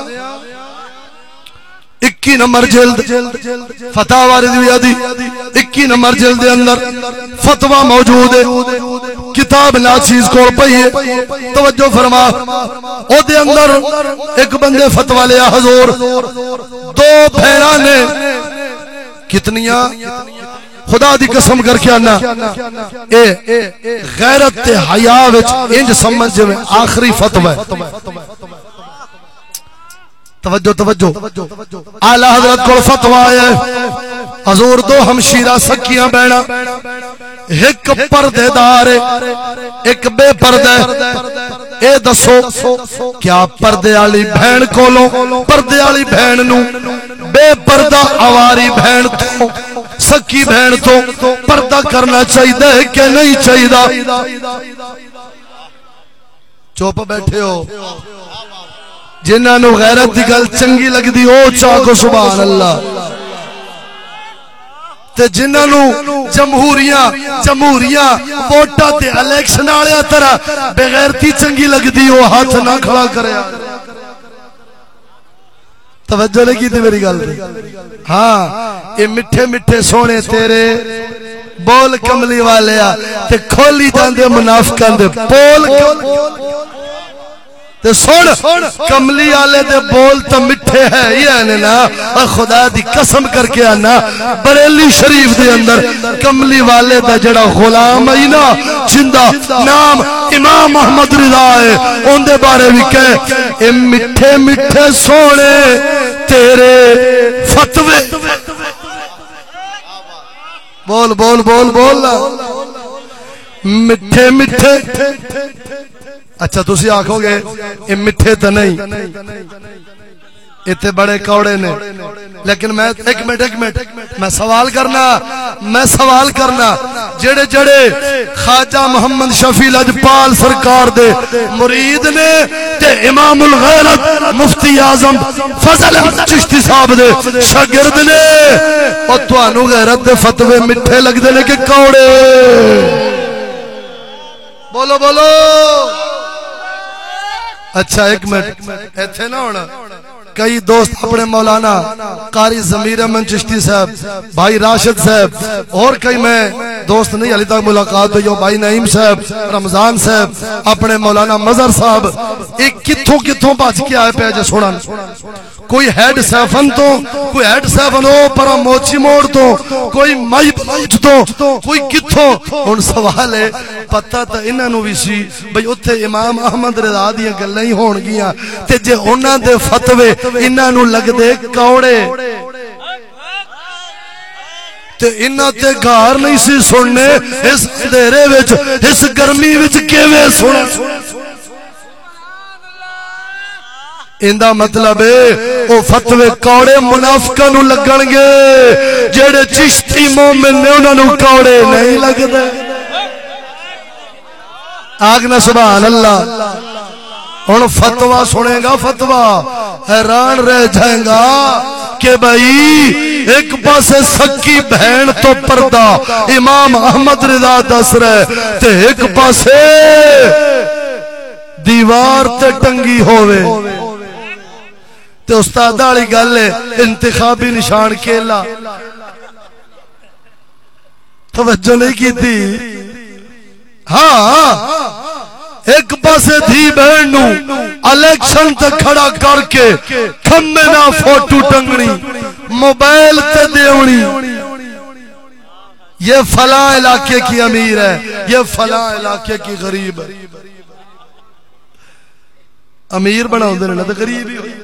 اکی نمبر جلد فتاوی رضویہ دی اکی نمبر جلد دے اندر فتوی موجود ہے، کتاب ناچیز کول پئی ہے، توجہ فرما او دے اندر ایک بندے فتوی لیا، حضور دو بھیڑاں نے کتنیاں خدا دی قسم کر کے آنا اے غیرت تے حیا وچ انج سمجھ میں آخری فتوی توجہ توجہ اعلی حضرت کو فتوی ہے، حضور دو ہمشیرہ سکیاں بہنا، ایک پردے دار ایک بے پردہ، اے دسو کیا پردے والی بہن کولوں پردے والی بہن نو بے پردہ آواری بہن تو سکی بہن تو پردہ کرنا چاہیے کہ نہیں چاہیے؟ چوپ بیٹھے ہو، جنہاں نو غیرت دی گل چنگی لگدی او چاکو سبحان اللہ، تے جنہاں نو جمہوریاں جمہوریاں ووٹاں تے الیکشن والے طرح بے غیرتی چنگی لگدی او ہاتھ نہ کھڑا کریا۔ توجہ نہیں کی تھی میری گل دی؟ ہاں اے مٹھے مٹھے سونے تیرے بول کملی والے آ تے کھولی جاندے منافقاں دے بول تے سن کملی والے دے بول تو مٹھے ہے ہی ہے نا، خدا دی قسم کر کے آنا بریلی شریف دے اندر کملی والے دا جڑا غلام ہے نا جندہ نام امام احمد رضا ہے، ان دے بارے بھی کہے اے مٹھے مٹھے سونے تیرے فتوے، بول بول بول بول مٹھے مٹھے۔ اچھا تسی آکھو گے یہ مٹھے تو نہیں، اتنے بڑے کوڑے نے، لیکن میں ایک منٹ ایک منٹ میں سوال کرنا میں سوال کرنا جڑے جڑے خواجہ محمد شفیع لجپال سرکار دے مرید نے تے امام الغیرت مفتی اعظم فضل احمد چشتی صاحب دے شاگرد نے، اور تانوں غیرت دے فتوے مٹھے لگدے نے کہ کوڑے؟ بولو بولو۔ اچھا ایک منٹ ایتھے نہ ہونا، کئی دوست اپنے مولانا قاری ضمیر احمد چشتی صاحب، بھائی راشد صاحب اور کئی میں دوست نہیں علی تک ملاقات ہوئی، بھائی نعیم صاحب، رمضان صاحب، اپنے مولانا مظہر صاحب، ایک کتھوں کتھوں بچ کے آئے پہ جے سوڑا، کوئی ہیڈ سیفن تو کوئی ہیڈ سیفن ہو پرا موچی موڑ تو کوئی مائی بلوچ تو کوئی کتھوں۔ ان سوال ہے پتہ تا انہاں نو بھی سی بھئی اتھے امام احمد رضا دیاں گل نہیں ہون گیاں تے جے انہاں دے فتوے انہاں نو لگ دے کوڑے تے انہاں تے گھار نہیں سی سننے، اس اندھیرے وچ اس گرمی وچ کیویں سن؟ اندہ مطلب ہے او فتوے کوڑے منافقاں نو لگن گے، جڑے چشتی مومن نے انہاں نو کوڑے نہیں لگدے۔ آگنا سبحان اللہ۔ ہن فتوی سنے گا فتوی حیران رہ جائیں گا کہ بھائی ایک پاسے سکی بہن تو پردہ امام احمد رضا دس رہے تے ایک پاسے دیوار تے ٹنگی ہوئے تے استاد والی گل ہے انتخابی نشان کیلا۔ توجہ نہیں کی تھی؟ ہاں ایک پاسے دھی بہن نو الیکشن تے کھڑا کر کے کھمے نہ فوٹو ٹنگنی موبائل تے دیونی، یہ فلاں علاقے کی امیر ہے، یہ فلاں علاقے کی غریب ہے۔ امیر بنا ہوندے نے تے غریب ہی ہوئی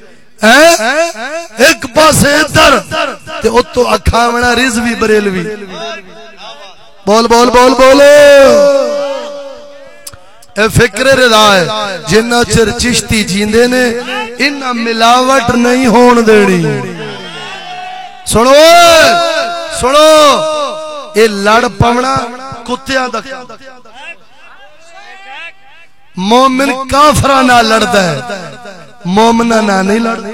ایک پاسے ادھر تے اتو اکھاونا رضوی بریلوی۔ بول بول بول بولو۔ اے فکر رضا ہے جنہ چر چشتی جیندے نے انہ ملاوٹ نہیں ہون دینی۔ سنو سنو اے لڑ پونا کتیاں دا مومن کافراں نال لڑدا ہے مومناں نال نہیں لڑدا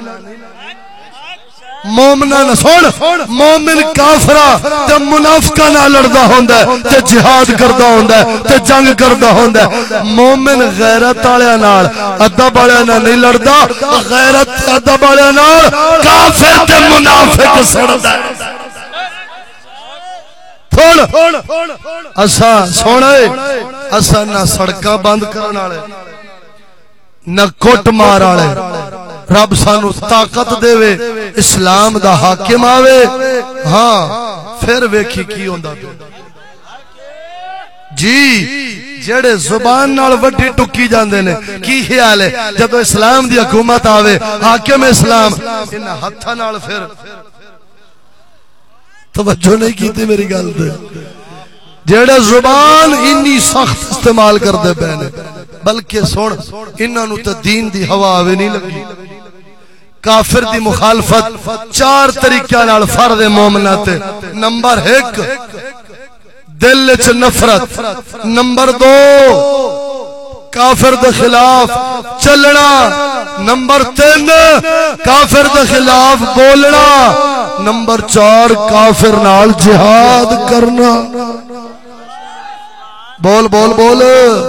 مومناں نال سن مومن کافراں تے منافقاں نال لڑدا ہوندا ہے تے جہاد کردا ہوندا ہے تے جنگ کردا ہوندا ہے مومن غیرت والےاں نال ادب والےاں نال نہیں لڑدا غیرت ادب والےاں نال کافر تے منافق سڑدا ہے اساں سونے اساں نہ سڑکاں بند کرن والے نہ کٹ مار والے رب سانو طاقت دے اسلام دا حاکم آوے ہاں پھر ویکھی کی ہوندا جی جڑے زبان نال وڈی ٹکی جاندے نے کی خیال ہے جدو اسلام دی حکومت آوے حاکم اسلام انہاں ہتھاں نال پھر توجہ نہیں کیتی میری گل تے جڑے زبان انی سخت استعمال کردے پے نے بلکہ سن انہاں نو تے دین دی ہوا آوے نہیں لگی کافر دی مخالفت چار طریقے نال فرض مومنہ تے نمبر ایک دل وچ نفرت نمبر دو کافر دے خلاف چلنا نمبر تین کافر دے خلاف بولنا نمبر چار کافر نال جہاد کرنا بول بول بول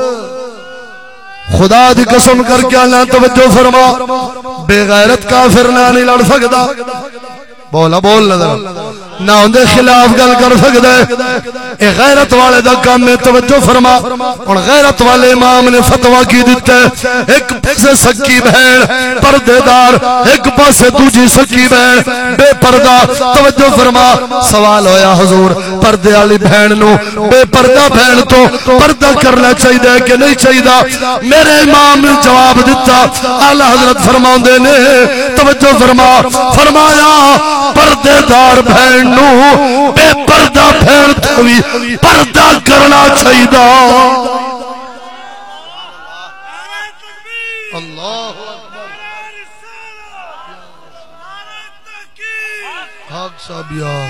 خدا دی قسم کر کے اللہ توجہ فرما بے غیرت کافر نال نہیں لڑ سکدا بولا بول نظر نہ اندے خلاف گل کر سکدا ہے اے غیرت والے دا کام ہے توجہ فرما ہن غیرت والے امام نے فتوی کی دیتا ہے ایک پاسے سکی بہن پردے دار ایک پاسے دوجی سکی بہن بے پردہ توجہ فرما سوال ہویا حضور پردے والی بہن نو بے پردہ بہن تو پردہ کرنا چاہیے کہ نہیں چاہیے میرے امام نے جواب دیتا اعلی حضرت فرماندے نے توجہ فرما فرمایا پردے دار بہن نو بے پردہ بہن تو بھی پردہ کرنا چاہیے اللہ حق صاحب یار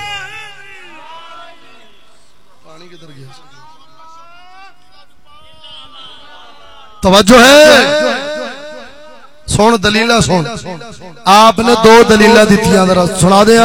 پانی کدھر گیا توجہ ہے سن دلیلہ سن آپ نے دو دلیلہ دیتیاں ذرا سنا دیا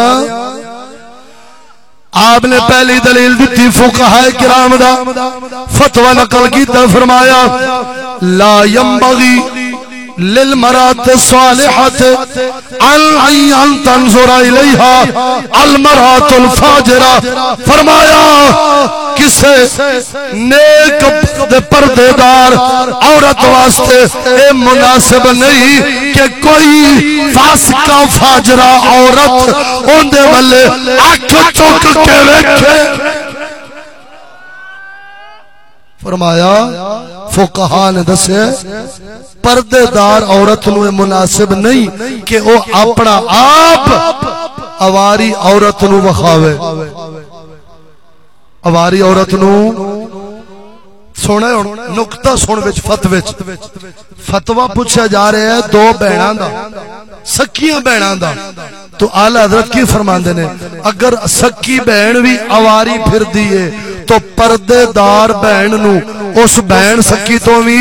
آپ نے پہلی دلیل دیتی فقہاء کرام دا فتوی نقل کیتا فرمایا لا ينبغي للمرأة الصالحة ان تنظر اليها المرأة الفاجرة فرمایا کسے نیک پردے دار عورت واسطے اے مناسب نہیں کہ کوئی فاسقہ فاجرہ عورت اوندے والے آنکھ چوک کے ویکھے فرمایا فقہاء نے دسے پردے دار عورت نو مناسب نہیں کہ او اپنا آپ اواری عورت نو وکھاوے اواری عورت نو سونے نقطہ سن وچ فتوی فتوی پوچھا جا رہا ہے دو بہناں دا سکیاں بہناں دا تو اعلی حضرت کی فرماندے نے اگر سکی بہن بھی اواری پھردی ہے تو پردے دار بہن نو اس بہن سکی تو بھی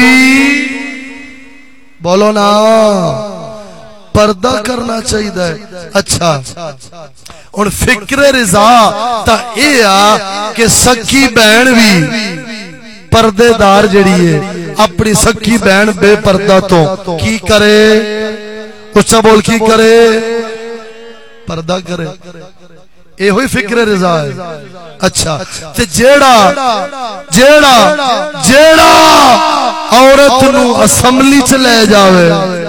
بولو نا پردہ کرنا چاہیے اچھا اور فکر رضا تا اے آ کہ سکی بہن بھی پردے دار جڑی ہے اپنی سکی بہن بے پردہ تو کی کرے اچھا بول کی کرے پردہ کرے اے ہوئی فکر رضا ہے اچھا تے جیڑا جیڑا جیڑا عورت نو اسمبلی چ لے جاوے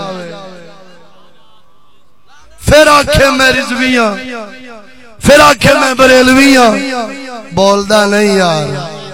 پھر آکھے میں رضویاں پھر آکھے میں بریلویاں بولدا نہیں یار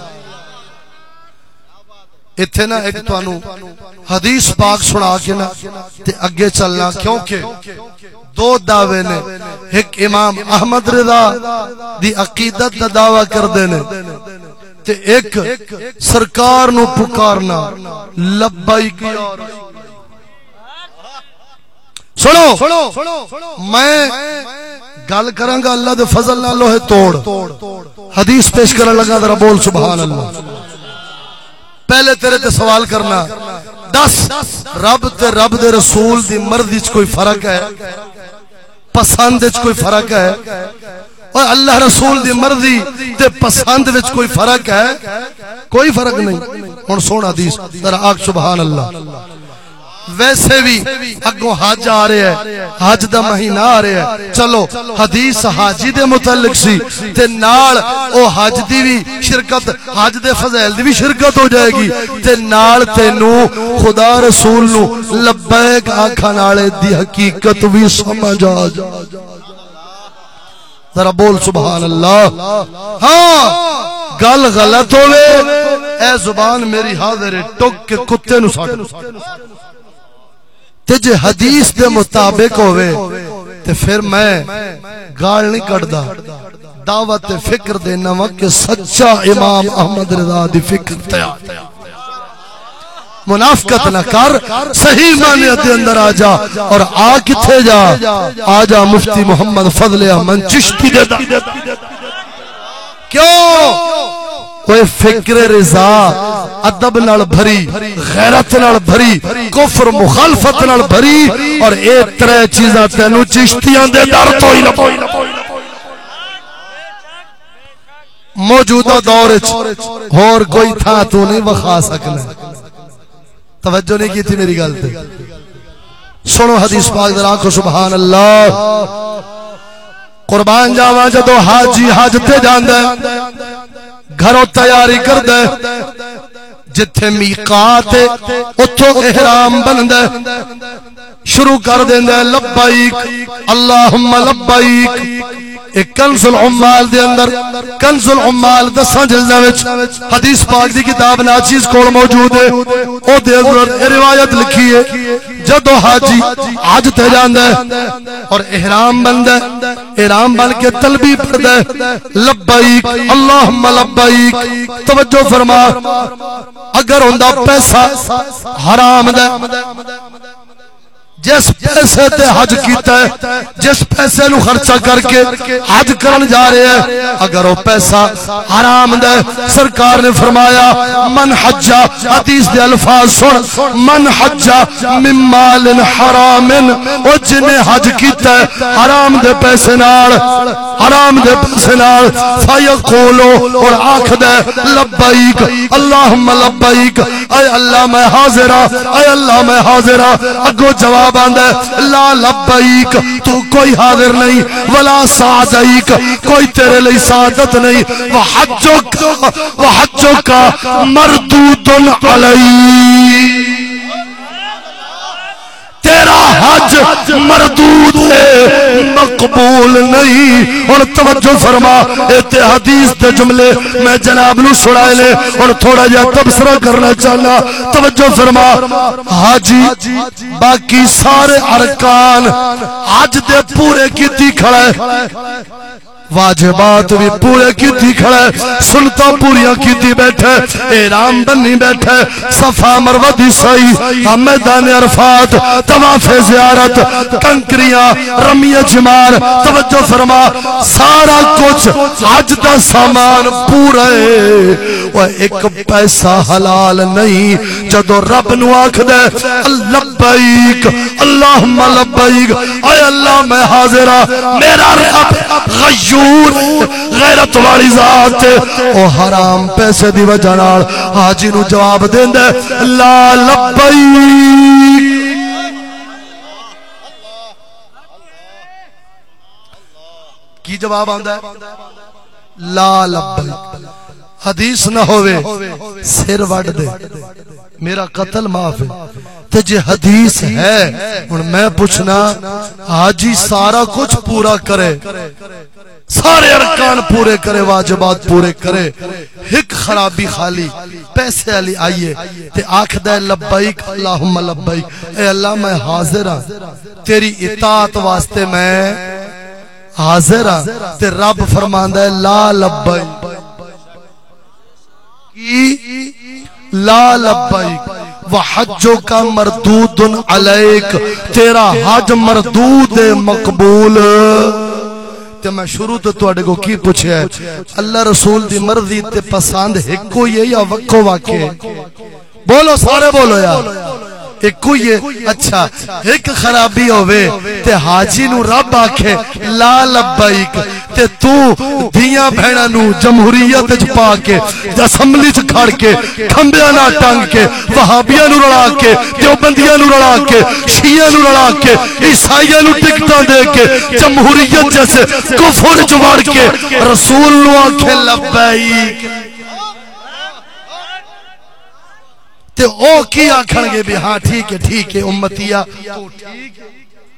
اتھے نا ایک توانو حدیث پاک سنا کے نا تے اگے چلنا کیونکہ دو دعوے نے ایک امام احمد رضا دی عقیدت دا دعویٰ کر دینے تے ایک سرکار نو پکارنا لبیک یا سنو میں گل کرانگا اللہ دے فضل نال لوہے توڑ حدیث پیش کرن لگا ذرا بول سبحان اللہ پہلے تیرے تے سوال کرنا دس رب تے رب دے رسول دی مرضی وچ کوئی فرق ہے پسند وچ کوئی فرق ہے اور اللہ رسول دی مرضی تے پسند وچ کوئی فرق ہے کوئی فرق نہیں ہن سن حدیث ذرا آکھ سبحان اللہ ویسے بھی اگوں حج آ رہے ہیں حج دا مہینہ آ رہے ہیں چلو حدیث حاجی دے متعلق سی تے نال او حج دی بھی شرکت حج دے فضائل دی بھی شرکت ہو جائے گی تے نال تینو خدا رسول نو لبیک آکھن والے دی حقیقت بھی سمجھ آ جائے ذرا بول سبحان اللہ ہاں گل غلط ہوے اے زبان میری حاضر ہے ٹک کے کتے نو ساٹ تے جے حدیث دے مطابق ہوئے تے پھر میں گال نہیں کڑدا دعوت فکر دینا وا کہ سچا امام احمد رضا دی فکر تیار منافقت نہ کر صحیح معنی دے اندر آ جا اور آ کتھے جا آ جا مفتی محمد فضل احمد چشتی دے دا کیوں کوئی فکر رضا ادب نال بھری غیرت نال بھری کفر مخالفت نال بھری اور اے ترے چیزاں تینوں چشتیاں دے در تو ہی نہ موجودہ دور وچ اور کوئی تھا تو نہیں وکھا سکنا توجہ نہیں کی تھی میری گل تے سنو حدیث پاک ذرا کو سبحان اللہ قربان جاواں جدوں حاجی حج تے جاندا ہے گھروں تیاری کر دے جتھے میقات اتھو احرام بندا شروع کر دیندا لبیک اللہم لبیک ایک کنز العمال دے اندر کنز العمال دساں جلداں وچ حدیث پاک دی کتاب ناچیز کول موجود ہے او دے اندر روایت لکھی ہے جدو حاجی حج تے جاندا ہے اور احرام بندا ہے احرام بن کے تلبیہ پڑھدا ہے لبیک اللہم لبیک توجہ فرما اگر ہوندا پیسہ حرام دا جس پیسے تے حج کیتا ہے جس پیسے نو خرچہ کر کے حج کرن جا رہے ہیں اگر وہ پیسہ حرام دے سرکار نے فرمایا من حجا حدیث دے الفاظ سن من حجا من مال حرام او جنے حج کیتا ہے حرام دے پیسے نال حرام دے پیسے نال فیقولو اور آکھ دے لبیک اللہم لبیک اے اللہ میں حاضر ہاں اے اللہ میں حاضر ہاں اگو جواب لا لبیک تو کوئی حاضر نہیں ولا سعدیک کوئی تیرے لئے سعادت نہیں وحجک وحجک مردود علی تیرا حج مردود ہے مقبول نہیں اور توجہ فرما ایتے حدیث دے جملے میں جناب نو سنائے لے اور تھوڑا جا تبصرہ کرنا چاہنا توجہ فرما حاجی باقی سارے ارکان حج دے پورے کیتی کھڑا ہے واجبات بھی پورے کیتی کھڑا ہے سنتا پوریاں کیتی بیٹھے احرام بنی بیٹھے صفا مروہ دی سعی میدان عرفات طواف زیارت کنکریاں رمی جمار توجہ فرما سارا کچھ حج دا سامان پورا ہے وہ ایک پیسہ حلال نہیں جدو رب نو آکھ دے لبیک اللہم لبیک اے اللہ میں حاضرہ میرا رب غیور غیرت والی ذات او حرام پیسے دی وجہ نال حاجی نو جواب دیندا لا لبیک کی جواب آندا ہے لا لبیک حدیث نہ ہوئے سر وڈ دے میرا قتل معاف ہے تے جے حدیث ہے ہن میں پوچھنا حاجی سارا کچھ پورا کرے سارے ارکان پورے کرے واجبات پورے کرے ایک خرابی خالی پیسے علی آئیے تے آکھ دے لبیک اللہم لبیک اے اللہ میں حاضر ہاں تیری اطاعت واسطے میں حاضر ہاں تے رب فرماندا ہے لا لبیک لا لبیک وحجو کا مردود علیک تیرا حج مردود مقبول تے میں شروع تو تواڈے کو کی پوچھیا ہے اللہ رسول دی مرضی تے پسند ایک کوئی ہے یا وکھو واکے بولو سارے بولو یار ایک کوئی ہے اچھا ایک خرابی ہوئے تے حاجی نو رب آکھے لا لبائک تے تو دیاں بہناں نو جمہوریت وچ پا کے اسمبلی وچ کھڑ کے کھمبیاں نال ٹنگ کے وہابیاں نو رلا کے دیوبندیاں نو رلا کے شیعہ نو رلا کے عیسائیاں نو ٹکٹاں دے کے جمہوریت جیسے کفر وچ وڑ کے رسول نو آکھے لبائک تے او کی آکھن گے بھی ہاں ٹھیک ہے ٹھیک ہے امتیا تو ٹھیک ہے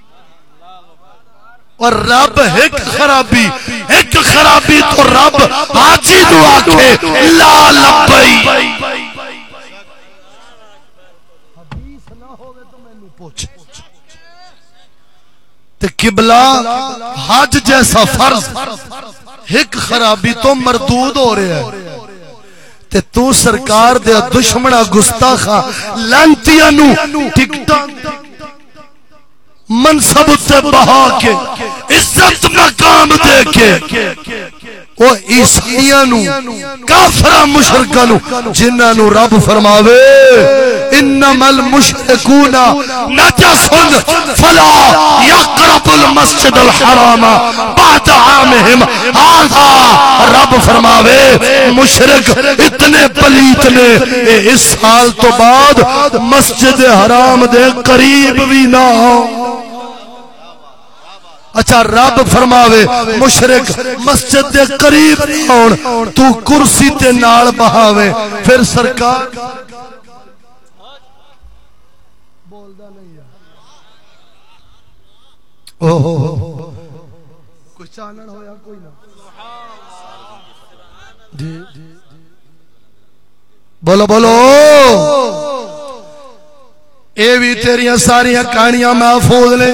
اور رب ایک خرابی ایک خرابی تو رب حاجی نو آکھے لا لبئی حدیث نہ ہوے تو مینوں پوچھ تے قبلہ حج جیسا فرض ایک خرابی تو مردود ہو رہا ہے تے تو سرکار دے دشمنہ گستاخا لانتیاں نو ٹکٹاں منصب تے بہا کے عزت مقام دے کے او عیسائیاں نو کافراں مشرکاں نو جنہاں نو رب فرماوے انما المشركون نجس فلا يقرب المسجد الحرام بعد عامهم هذا رب فرماوے مشرک اتنے پلیت نے اس سال تو بعد مسجد حرام دے قریب بھی نہ ہو اچھا رب فرماوے مشرک مسجد دے قریب ہون تو کرسی تے نال بہاوے پھر سرکار بولدا نہیں ہے او ہو کوئی چانن ہویا کوئی نہ جی بولو بولو اے بھی تیریاں ساریاں کہانیاں محفوظ نے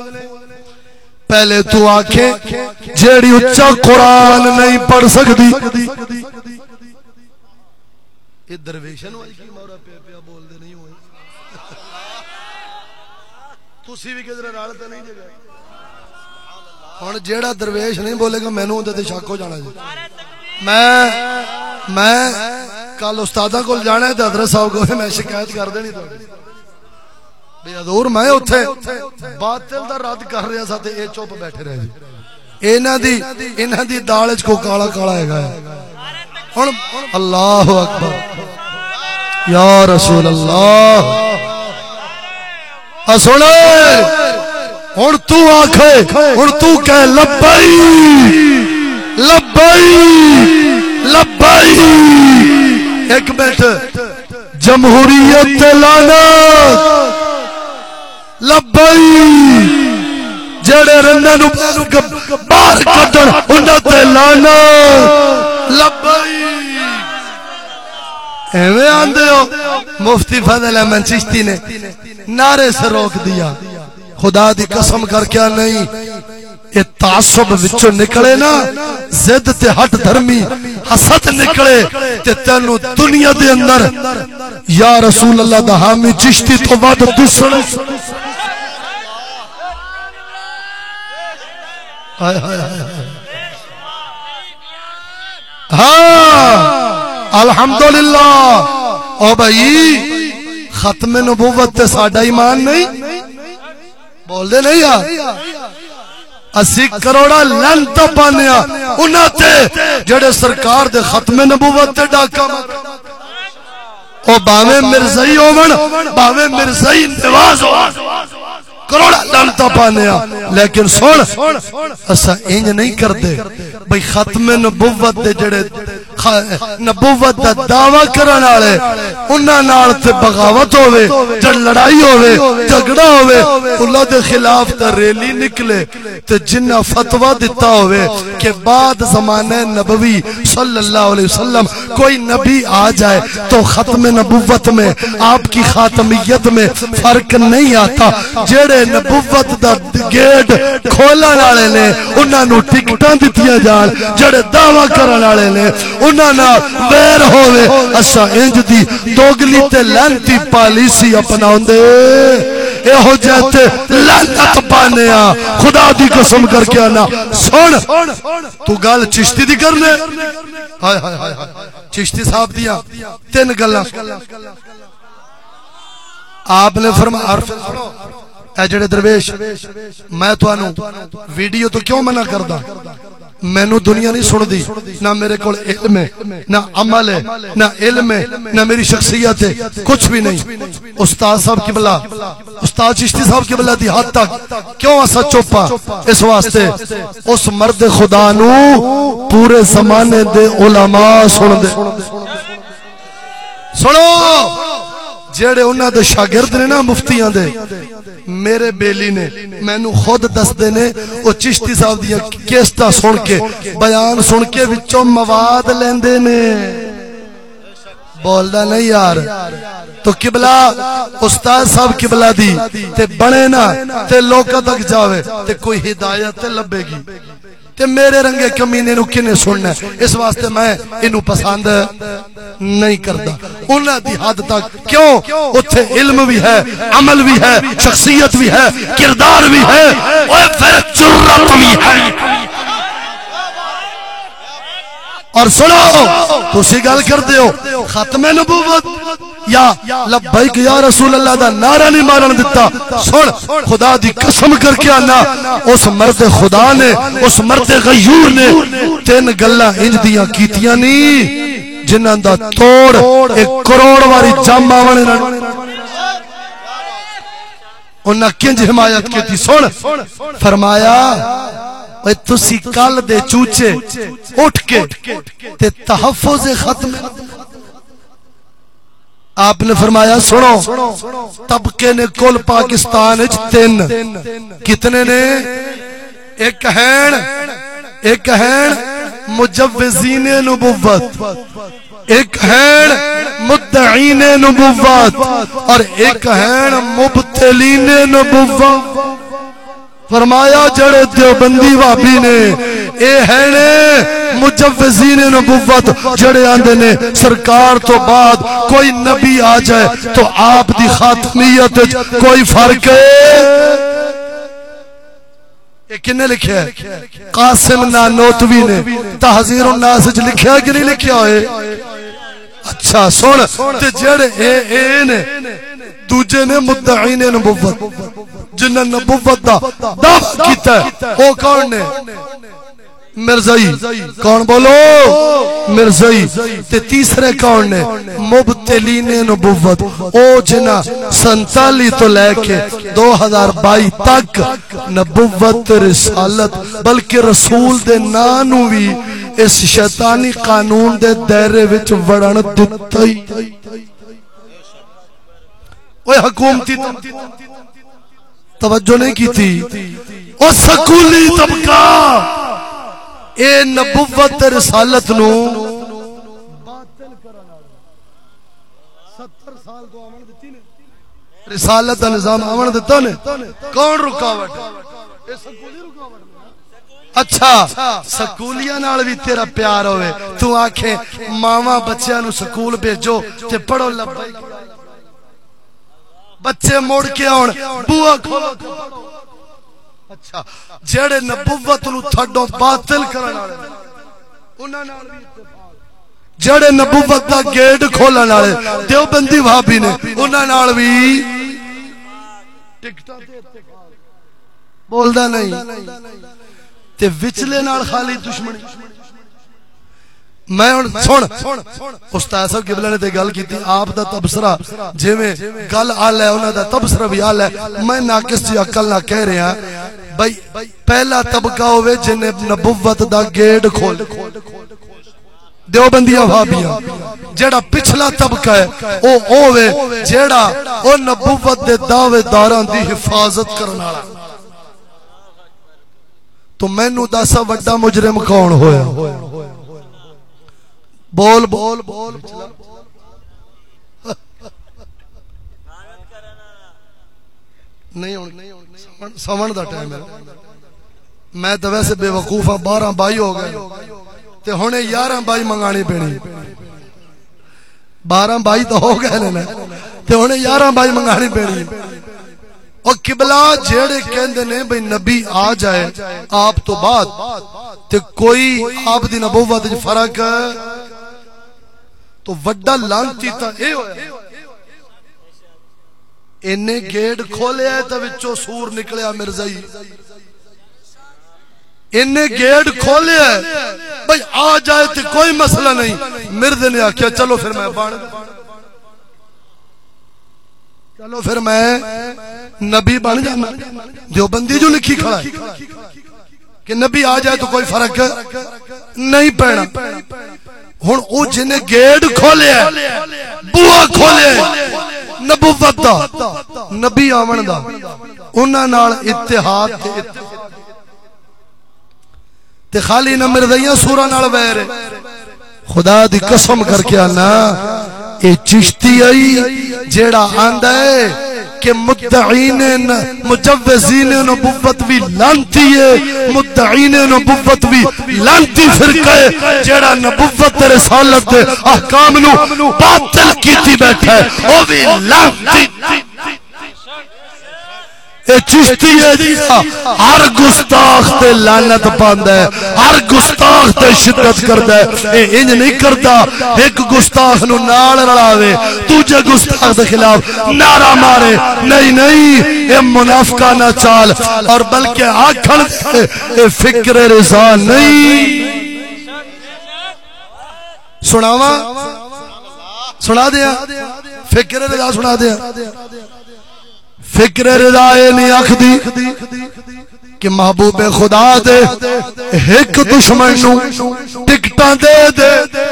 پہلے تو آکھے جیڑی اچھا قرآن نہیں پڑھ سکتی یہ درویشن ہوئی کی مورا پہ پہ بول دے نہیں ہوئی تو سی بھی کدھر رالتا نہیں جگہ اور جیڑا درویش نہیں بولے گا میں نے ہوندے شاک ہو جانا جی میں میں کل استادہ کو جانا ہے تو حضرت صاحب کو میں شکایت کر دینی تو بے حضور میں اتھے باطل دا رد کر رہا سا تے اے چوپ بیٹھے رہے جی اینا دی اینا دی دالج کو کالا کالا ہے گا اللہ اکبر یا رسول اللہ سنے ہن تو آکھے ہن تو کہے لبائی لبائی لبائی ایک بیٹھ جمہوریت لعنت لبائی جڑے رنہ نو باہر کٹن انہاں تے لعنت لبائی ایویں آندے ہو مفتی فضل احمد چشتی نے نعرے سے روک دیا خدا دی قسم کر کیا نہیں یہ تعصب وچوں نکلے نا زد تے ہٹ دھرمی حسد نکلے تے تینو دنیا دے اندر یا رسول اللہ دا حامی چشتی تو ود دسنے ہاں الحمدللہ او بھائی ختم نبوت تے ساڈا ایمان نہیں بول دے نہیں یار اسی کروڑا لنت پانیا انہاں تے جڑے سرکار دے ختم نبوت تے ڈاکا او باویں مرزائی ہون باویں مرزائی نواز ہون کروڑا لانتا پانیا لیکن سن اسا انج نہیں کرتے بھئی ختم نبوت دے جڑے نبوت دا دعویٰ کرن والے انہاں نال تے بغاوت ہوے جڑ لڑائی ہوے جھگڑا ہوے اللہ دے خلاف تے ریلی نکلے تے جنہ فتوی دتا ہوے کہ بعد زمانہ نبوی صلی اللہ علیہ وسلم کوئی نبی آ جائے تو ختم نبوت میں آپ کی خاتمیت میں فرق نہیں آتا جڑے نبوت دا گیٹ کھولن والے نے انہاں نو ٹکٹاں دتیاں جان جڑے دعویٰ کرن والے نے انہاں نال ویر ہوے اسا انج دی دوگلی تے لعنتی پالیسی اپناوندے اے ہو جاتے لعنت پانے آ خدا دی قسم کر کے آنا سن تو گل چشتی دی کرنے ہائے ہائے ہائے چشتی صاحب دیا تین گلاں آپ نے فرمایا اے جڑے درویش میں تانوں ویڈیو تو کیوں منع کردا مینوں دنیا نہیں سن دی نہ میرے کول علم ہے نہ عمل ہے نہ علم ہے نہ میری شخصیت ہے کچھ بھی نہیں استاد صاحب قبلہ استاد چشتی صاحب قبلہ دی حد تک کیوں اسا چوپا اس واسطے اس مرد خدا نو پورے زمانے دے علماء سن دے سنو جڑے انہاں دے شاگرد نے نا مفتیاں دے میرے بیلی نے مینوں خود دس دے نے او چشتی صاحب دی کیسٹا سن کے بیان سن کے وچوں مواد لیندے نے بولدا نہیں یار تو قبلہ استاد صاحب قبلہ دی تے بنے نا تے لوکاں تک جاوے تے کوئی ہدایت تے لبے گی تے میرے رنگے کمینے نو کنے سننا ہے اس واسطے میں انہوں پسند نہیں کرتا انہاں دی حد تک کیوں اتھے علم بھی ہے عمل بھی ہے شخصیت بھی ہے کردار بھی ہے اور پھر جرات بھی ہے اور سنو تو سی گل کر دیو ختم نبوت یا لبیک یا رسول اللہ دا نعرہ نہیں مارن دیتا سن خدا دی قسم کر کے آنا اس مرد خدا نے اس مرد غیور نے تین گلاں انج دیاں کیتیاں نہیں جنہاں دا توڑ ایک کروڑ واری جام آونے انہاں کنج حمایت کی تھی سن فرمایا اے تسی کل دے چوچے اٹھ کے تے تحفظ ختم آپ نے فرمایا سنو طبقے نے کل پاکستان اچ تین کتنے نے ایک ہین ایک ہین مجوزین نبوت ایک ہین مدعین نبوت اور ایک ہین مبتلین نبوت فرمایا جڑے دیوبندی وابی نے اے ہیں مجوزین نبوت جڑے آندے نے سرکار تو بعد کوئی نبی آ جائے تو آپ دی خاتمیت کوئی فرق ہے یہ کنے لکھیا ہے قاسم نانوتوی نے تحذیر الناس وچ لکھیا ہے کہ نہیں لکھیا ہوئے اچھا سن تے جڑے اے اے نے دوجے نے مدعین نبوت جنہاں نبوت دا دعویٰ کیتا ہے وہ کون نے مرزائی کون بولو مرزائی تے تیسرے کون نے مبتلین نبوت او جنہاں سنتالی تو لے کے دو ہزار بائی تک نبوت رسالت بلکہ رسول دے نانو بھی اس شیطانی قانون دے دائرے وچ وڑن دتا ہی اوہ حکومتی توجہ نہیں کی تھی او سکولی طبقہ اے نبوت رسالت نو باطل کرنا ستر سال تو آمن دیتی نے رسالت دا نظام آمن دیتا نے کون رکاوٹ اے سکولی رکاوٹ اچھا سکولیاں نال بھی تیرا پیار ہوئے تو آنکھیں ماما بچیاں نو سکول بھیجو تے پڑھو لبائی بچے موڑ کے آن بوا کھولو اچھا جڑے نبوت نو تھڈو باطل کرن والے انہاں نال بھی اتفاق جڑے نبوت دا گیٹ کھولن والے دیوبندی وہابی نے انہاں نال بھی ٹکٹاں تے اتفاق بولدا نہیں تے وچلے نال خالی دشمنی میں سن استاد صاحب قبلہ نے تے گل کیتی آپ دا تبصرہ جویں گل آل ہے انہاں دا تبصرہ بھی آل ہے میں ناقص جی عقل نہ کہہ رہا بھائی پہلا طبقہ ہوئے جنہیں نبوت دا گیٹ کھول دیوبندیاں وہابیاں جیڑا پچھلا طبقہ ہے او ہوئے جیڑا او نبوت دے دعوے داران دی حفاظت کرنا والا تو مینوں دسا وڈا مجرم کون ہویا بول بول بول نہیں سمن دا ٹائم ہے میں تو ویسے بے وقوف ہاں بارہ بائی ہو گئے تے ہونے یارہ بائی منگانی پینی بارہ بائی تو ہو گئے نا تے ہونے یارہ بائی منگانی پینی اور قبلہ جیڑے کہندے نے بھئی نبی آ جائے آپ تو بعد تے کوئی آپ دی نبوت وچ فرق تو وڈا لانتی تا اے ہویا انہیں گیٹ کھولے آئے تا وچوں سور نکلیا مرزائی انہیں گیٹ کھولے آئے بھئی آ جائے تے کوئی مسئلہ نہیں مرد نے آکھیا چلو پھر میں بان چلو پھر میں نبی بن جانا دیوبندی جو لکھی کھڑا ہے کہ نبی آ جائے تو کوئی فرق نہیں پینا ہن او جنے گیٹ کھولے ہے بوا کھولے ہے نبوت دا نبی آمن دا انہاں نال اتحاد تے تے خالی نہ مردیاں سورا نال ویر خدا دی قسم کر کے آنا اے چشتی آئی جیڑا آندہ ہے کہ مدعین مجوزین نبوت بھی لانتی ہے مدعین نبوت بھی لانتی فرقہ ہے جیڑا نبوت رسالت دے احکام نو باطل کیتی بیٹھا ہے وہ بھی لانتی اے چشتی ہے جیسا ہر گستاخ تے لعنت پاندہ ہے ہر گستاخ تے شدت کردہ ہے اے انج نہیں کرتا ایک گستاخ نو نال رلاوے تجھے گستاخ دے خلاف نعرہ مارے نہیں نہیں اے منافقانہ چال اور بلکہ آکھن دے اے فکر رضا نہیں سناوا سنا دیا فکر رضا سنا دیا فکر رضا اے نہیں آکھ دی کہ محبوب خدا دے ایک دشمن نو ٹکٹاں دے دے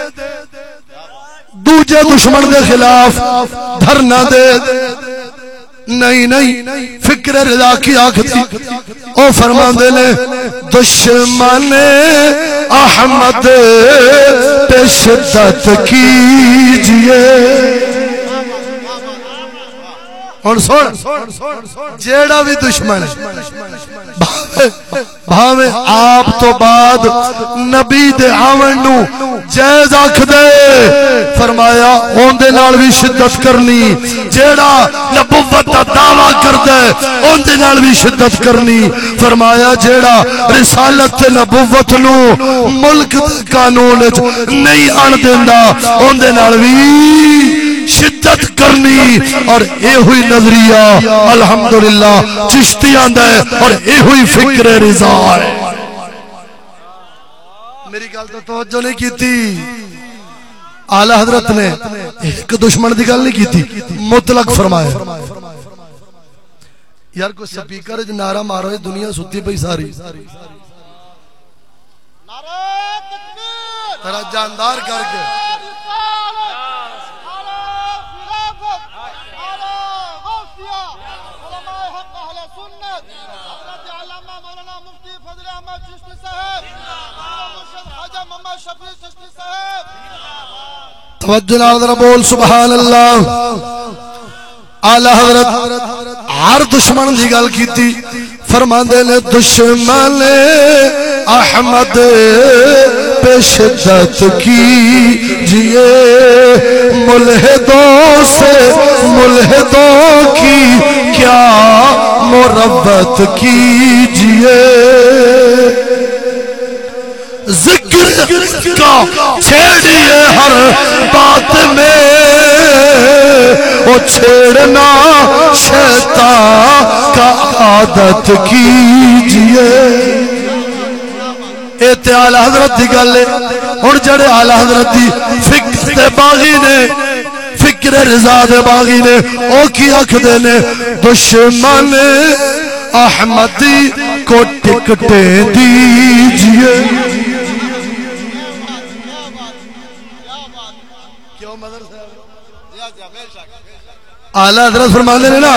دوجے دشمن دے خلاف دھرنا دے دے نہیں نہیں فکر رضا کی آکھ دی او فرماندے نے دشمن احمد پہ شدت کیجئے اور سن جیڑا بھی دشمن بھاویں آپ تو بعد نبی دے آون نو جائز آکھ دے فرمایا اون دے نال بھی شدت کرنی جیڑا نبوت دا دعویٰ کر دے اون دے نال بھی شدت کرنی فرمایا جیڑا رسالت تے نبوت نو ملک قانون نہیں آن دیندا اون دے نال بھی شدت کرنی اور اے ہوئی نظریہ الحمدللہ چشتی آندہ ہے اور اے ہوئی فکر رضا ہے میری گل تو توجہ نہیں کی تھی اعلی حضرت نے ایک دشمن دی گل نہیں کی تھی مطلق فرمایا یار کوئی سپیکر جو نعرہ مارو ہے دنیا ستی پئی ساری ترا جاندار کر کے توجہ نال ذرا بول سبحان اللہ اعلی حضرت ہر دشمن دی گل کیتی فرماندے نے دشمن احمد پہ شدت کیجئے ملحدوں سے ملحدوں کی کیا مربت کیجئے ذکر کا چھیڑیے ہر بات میں وہ چھیڑنا شیطان کا عادت کیجئے اے تے اعلی حضرت دی گل ہے ہن جڑے اعلی حضرت دی فکر دے باغی نے فکر رضا دے باغی نے او کی آکھدے نے دشمن احمدی کو ٹکٹیں دیجئے اعلی حضرت فرماندے نے نا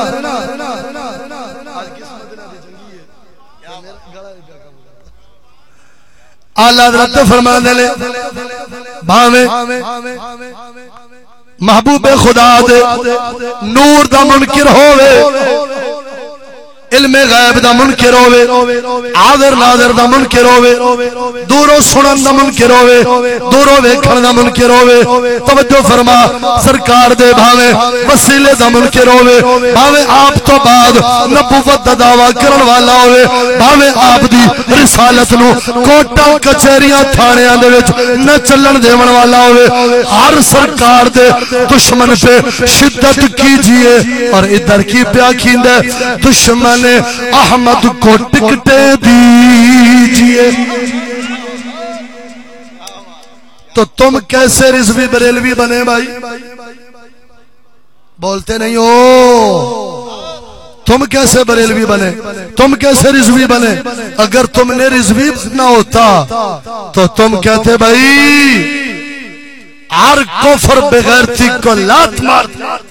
اعلی حضرت فرماندے نے بھاویں محبوب خدا دے نور دا منکر ہووے علم غیب دا منکر ہوے، حاضر ناظر دا منکر ہوے، دوروں سنن دا منکر ہوے، دوروں ویکھن دا منکر ہوے، توجہ فرما سرکار دے بھاویں وسیلے دا منکر ہوے، بھاویں آپ تو بعد نبوت دا دعویٰ کرن والا ہوے، بھاویں آپ دی رسالت نو کوٹاں کچہریاں تھانیاں دے وچ نہ چلن دیون والا ہوے، ہر سرکار دے دشمن پہ شدت کیجئے۔ اور ادھر کی پیا کھیندا دشمن احمد کو ٹکٹیں دیجئے۔ تو تم کیسے رضوی بریلوی بنے بھائی؟ بولتے نہیں ہو۔ تم کیسے بریلوی بنے؟ تم کیسے رضوی بنے؟ اگر تم نے رضوی بننا ہوتا تو تم کہتے بھائی ہر کفر بغیرتی کو لات مار۔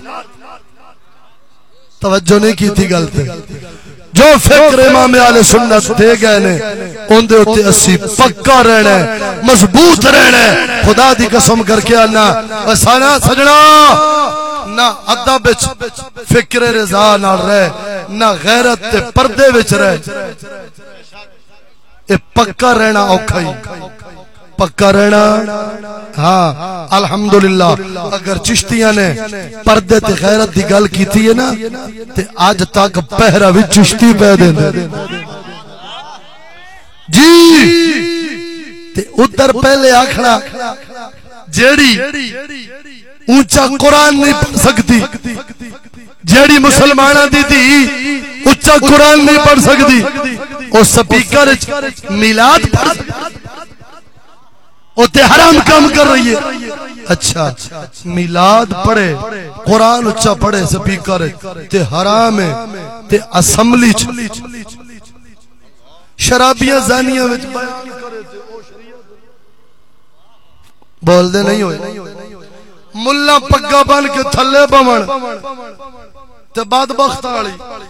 توجہ نہیں کی تھی غلط۔ جو فکر امام اہل سنت دے گئے نے ان دے اوتے اسی پکا رہنا ہے، مضبوط رہنا ہے۔ خدا دی قسم کر کے آنا وسانا سجنا نہ ادب وچ فکر رضا نال رہ، نہ غیرت تے پردے وچ رہ۔ اے پکا رہنا اوکھا ہی، پکا رہنا۔ ہاں الحمدللہ اگر چشتیاں نے پردے تے غیرت دی گل کیتی ہے نا تے آج تک پہرا وچ چشتی پہ دے جی۔ تے ادھر پہلے آکھنا جیڑی اونچا قرآن نہیں پڑھ سکتی، جیڑی مسلمانہ دی تھی اونچا قرآن نہیں پڑھ سکتی، او سپیکر میلاد پڑھ او تے حرام کام کر رہی ہے۔ اچھا میلاد پڑھے، قرآن اچھا پڑھے سپیکر تے حرام ہے، تے اسمبلی چ شرابیاں زانیاں وچ بیان کرے تے او شریعت بول دے نہیں ہوئے۔ ملا پگا بن کے تھلے بمن تے بعد بخت والی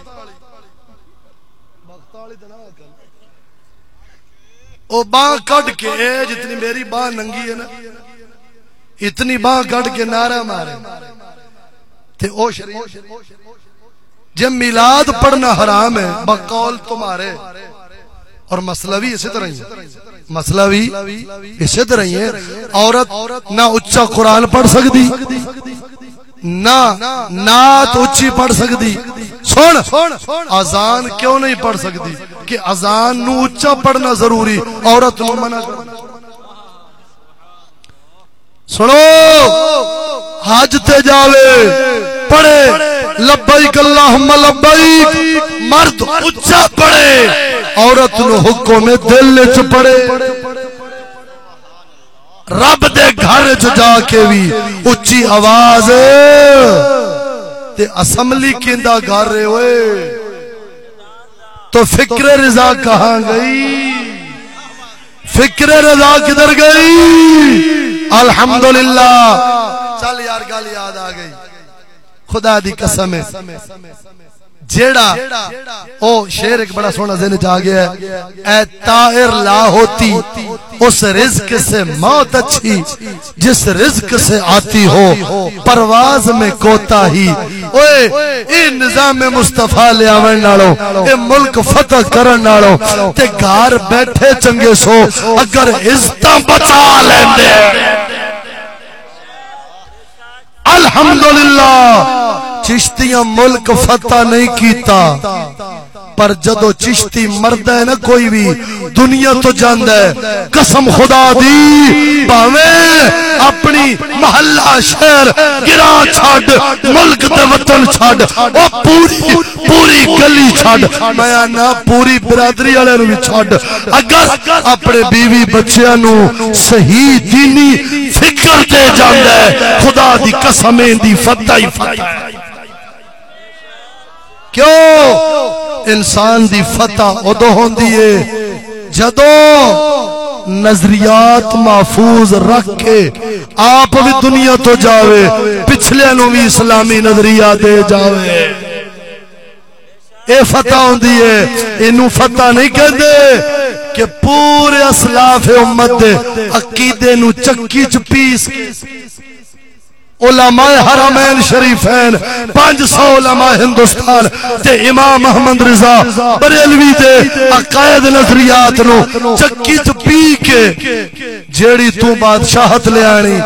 او باں کٹ کے جتنی میری باں ننگی ہے نا اتنی باں کٹ کے نعرہ مارے تے او شریعت۔ جب میلاد پڑھنا حرام ہے بقول تمہارے، اور مسئلہ بھی اسی طرح ہی ہے، مسئلہ بھی اسی طرح ہی ہے۔ عورت نہ اچھا قرآن پڑھ سکتی نہ نعت اچھی پڑھ سکتی۔ سن اذان کیوں نہیں پڑھ سکتی کہ اذان نو اچھا پڑھنا ضروری، عورت نو منع کر۔ سنو حج تے جاوے پڑھے لبیک اللہم لبیک، مرد اچھا پڑھے، عورت نو حکم دل چ پڑھے۔ رب دے گھر چ جا کے بھی اچھی آواز تے اسمبلی کیندا گھر رہے ہوئے تو فکر رضا کہاں گئی؟ فکر رضا کدھر گئی؟ الحمدللہ چل یار گل یاد آ گئی، خدا دی قسم ہے جیڑا او شعر ایک بڑا سونا ذہن چ آ گیا ہے، اے طائر لا ہوتی اس رزق سے موت اچھی جس رزق سے آتی ہو پرواز میں کوتاہی۔ اوئے اے نظام مصطفیٰ لے آون نالو، اے ملک فتح کرن نالو تے گھر بیٹھے چنگے سو اگر عزتاں بچا لیندے۔ الحمدللہ چشتیاں ملک فتح نہیں کیتا، پر جدو چشتی مرد ہے نا کوئی بھی دنیا تو جاندہ ہے۔ قسم خدا دی باویں اپنی محلہ شہر گران چھاڑ، ملک دے وطن چھاڑ، وہ پوری پوری گلی چھاڑ، میں آنا پوری برادری والے نو بھی چھاڑ، اگر اپنے بیوی بچیاں نو صحیح دینی فکر دے جاندہ ہے خدا دی قسمیں دی فتح ہی فتح ہے۔ کیوں؟ انسان دی فتح ادو ہوندی ہے جدو نظریات محفوظ رکھ کے آپ بھی دنیا تو جاوے، پچھلے نو بھی اسلامی نظریہ دے جاوے، اے فتح ہوندی ہے۔ اینو فتح نہیں کہندے کہ پورے اسلاف امت دے عقیدے نو چکی چ پیس علماء حرمین شریفین پانچ سو علماء ہندوستان تے امام احمد رضا بریلوی دے عقائد نظریات نو چکی تو پی کے جیڑی تو بادشاہت لے آنی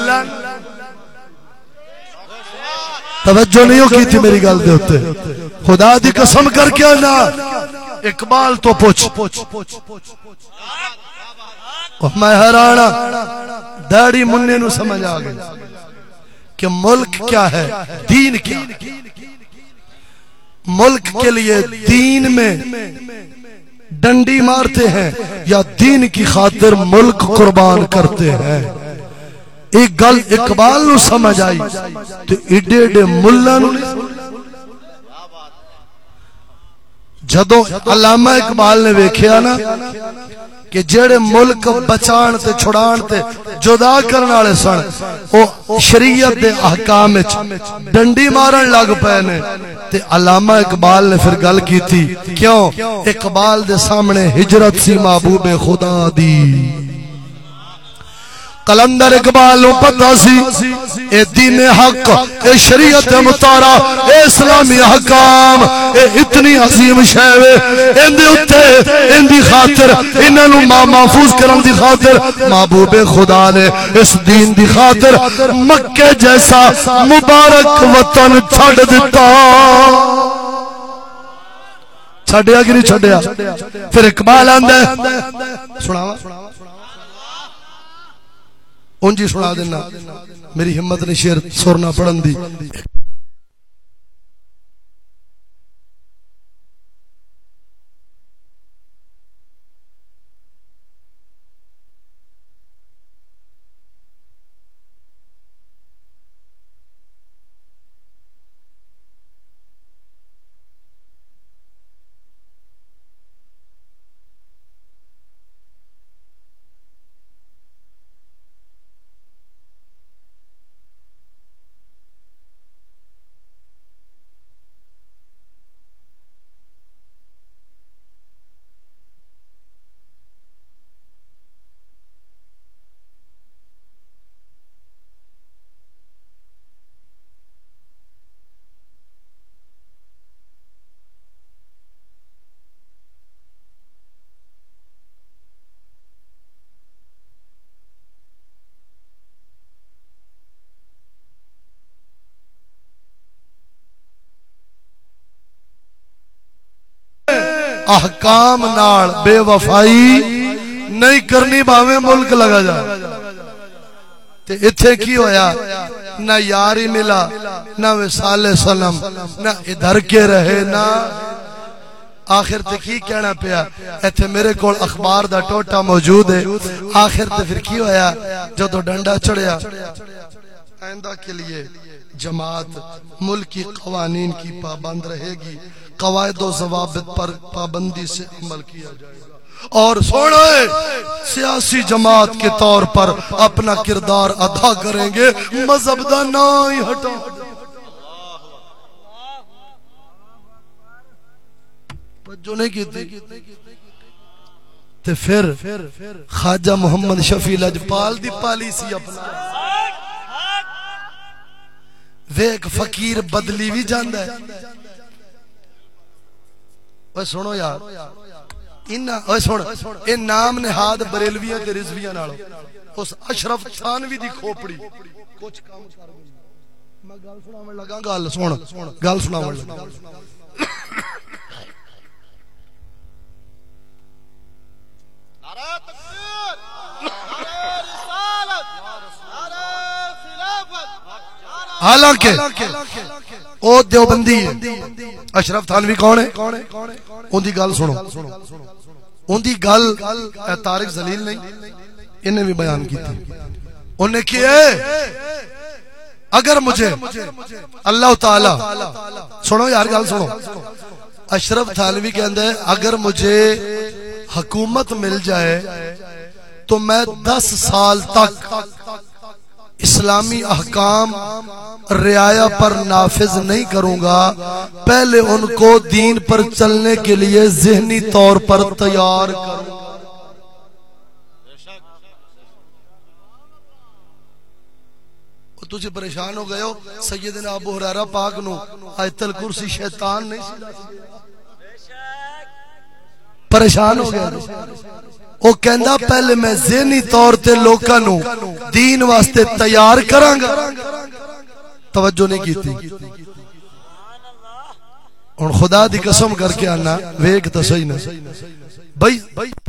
توجہ نہیں کی تھی میری گل دے ہوتے خدا دی قسم کر کے نا اقبال تو پوچھ میں حیرانا داڑی مننے نو سمجھ آ گئی کہ ملک کیا ہے دین کیا ملک کے لیے دین میں ڈنڈی مارتے ہیں یا دین کی خاطر ملک قربان کرتے ہیں ایک گل اقبال نو سمجھ آئی تو ایڈے ایڈے ملہ نو جدو علامہ اقبال نے ویکھیا نا کہ جڑے ملک بچان تے چھڑان تے جدا کرنے والے سن او شریعت دے احکام وچ ڈنڈی مارن لگ پے نے تے علامہ اقبال نے پھر گل کیتی کیوں اقبال دے سامنے ہجرت سی محبوب خدا دی قلندر اقبال نو پتہ سی اے دین حق اے شریعت مطالعہ اے اسلامی احکام اے اتنی عظیم شے وے ان دے اوتے ان دی خاطر انہاں نو محفوظ کرن دی خاطر محبوب خدا نے اس دین دی خاطر مکے جیسا مبارک وطن چھڈ دتا چھڈیا کہ نہیں چھڈیا پھر اقبال آندا ہے سناواں انجی سنا دینا میری ہمت نے شعر سرنا پڑھن دی احکام نال بے وفائی نہیں کرنی باویں ملک لگا جا تے ایتھے کی ہویا نہ یاری ملا نہ وصال سلام نہ ادھر کے رہے نہ آخر تے کی کہنا پیا ایتھے میرے کول اخبار دا ٹوٹا موجود ہے آخر تے پھر کی ہویا جدو ڈنڈا چڑھیا آئندہ کے لیے جماعت ملکی قوانین کی پابند رہے گی قواعد و ضوابط پر پابندی سے عمل کیا جائے گا اور سوڑے سیاسی جماعت کے طور پر اپنا کردار ادا کریں گے مذہب دا نہ ہی ہٹا جو نہیں کیتی تے پھر خواجہ محمد شفیع لجپال دی پالیسی اپنا ویک فقیر بدلی بھی جاندہ ہے اوہ سنو یار اوہ سنو اے نام نہاد بریلویاں تے رضویاں نالو اس اشرف تھانوی دی کھوپڑی کچھ کام کر گئی میں گال سناویں لگا گال سن گال سناویں لگا نعرہ تکبیر نعرہ رسالت نعرہ خلافت حالانکہ او دیوبندی ہے اشرف تھانوی کون ہے ان دی گل سنو ان دی گل طارق ذلیل نہیں انہیں بھی بیان کی تھی انہیں کیا اگر مجھے اللہ تعالی سنو یار گل سنو اشرف تھانوی کہندے ہے اگر مجھے حکومت مل جائے تو میں دس سال تک اسلامی احکام رعایا پر نافذ نہیں کروں گا پہلے ان کو دین پر چلنے کے لیے ذہنی طور پر تیار کروں گا تسی پریشان ہو گئے ہو سیدنا ابو ہریرہ پاک نو آیت الکرسی شیطان نہیں سی پریشان ہو گیا وہ کہندا پہلے میں ذہنی طور تے لوکاں نو دین واسطے تیار کراں گا توجہ نہیں کیتی ہن خدا دی قسم کر کے آنا ویکھ تے صحیح نہ بھائی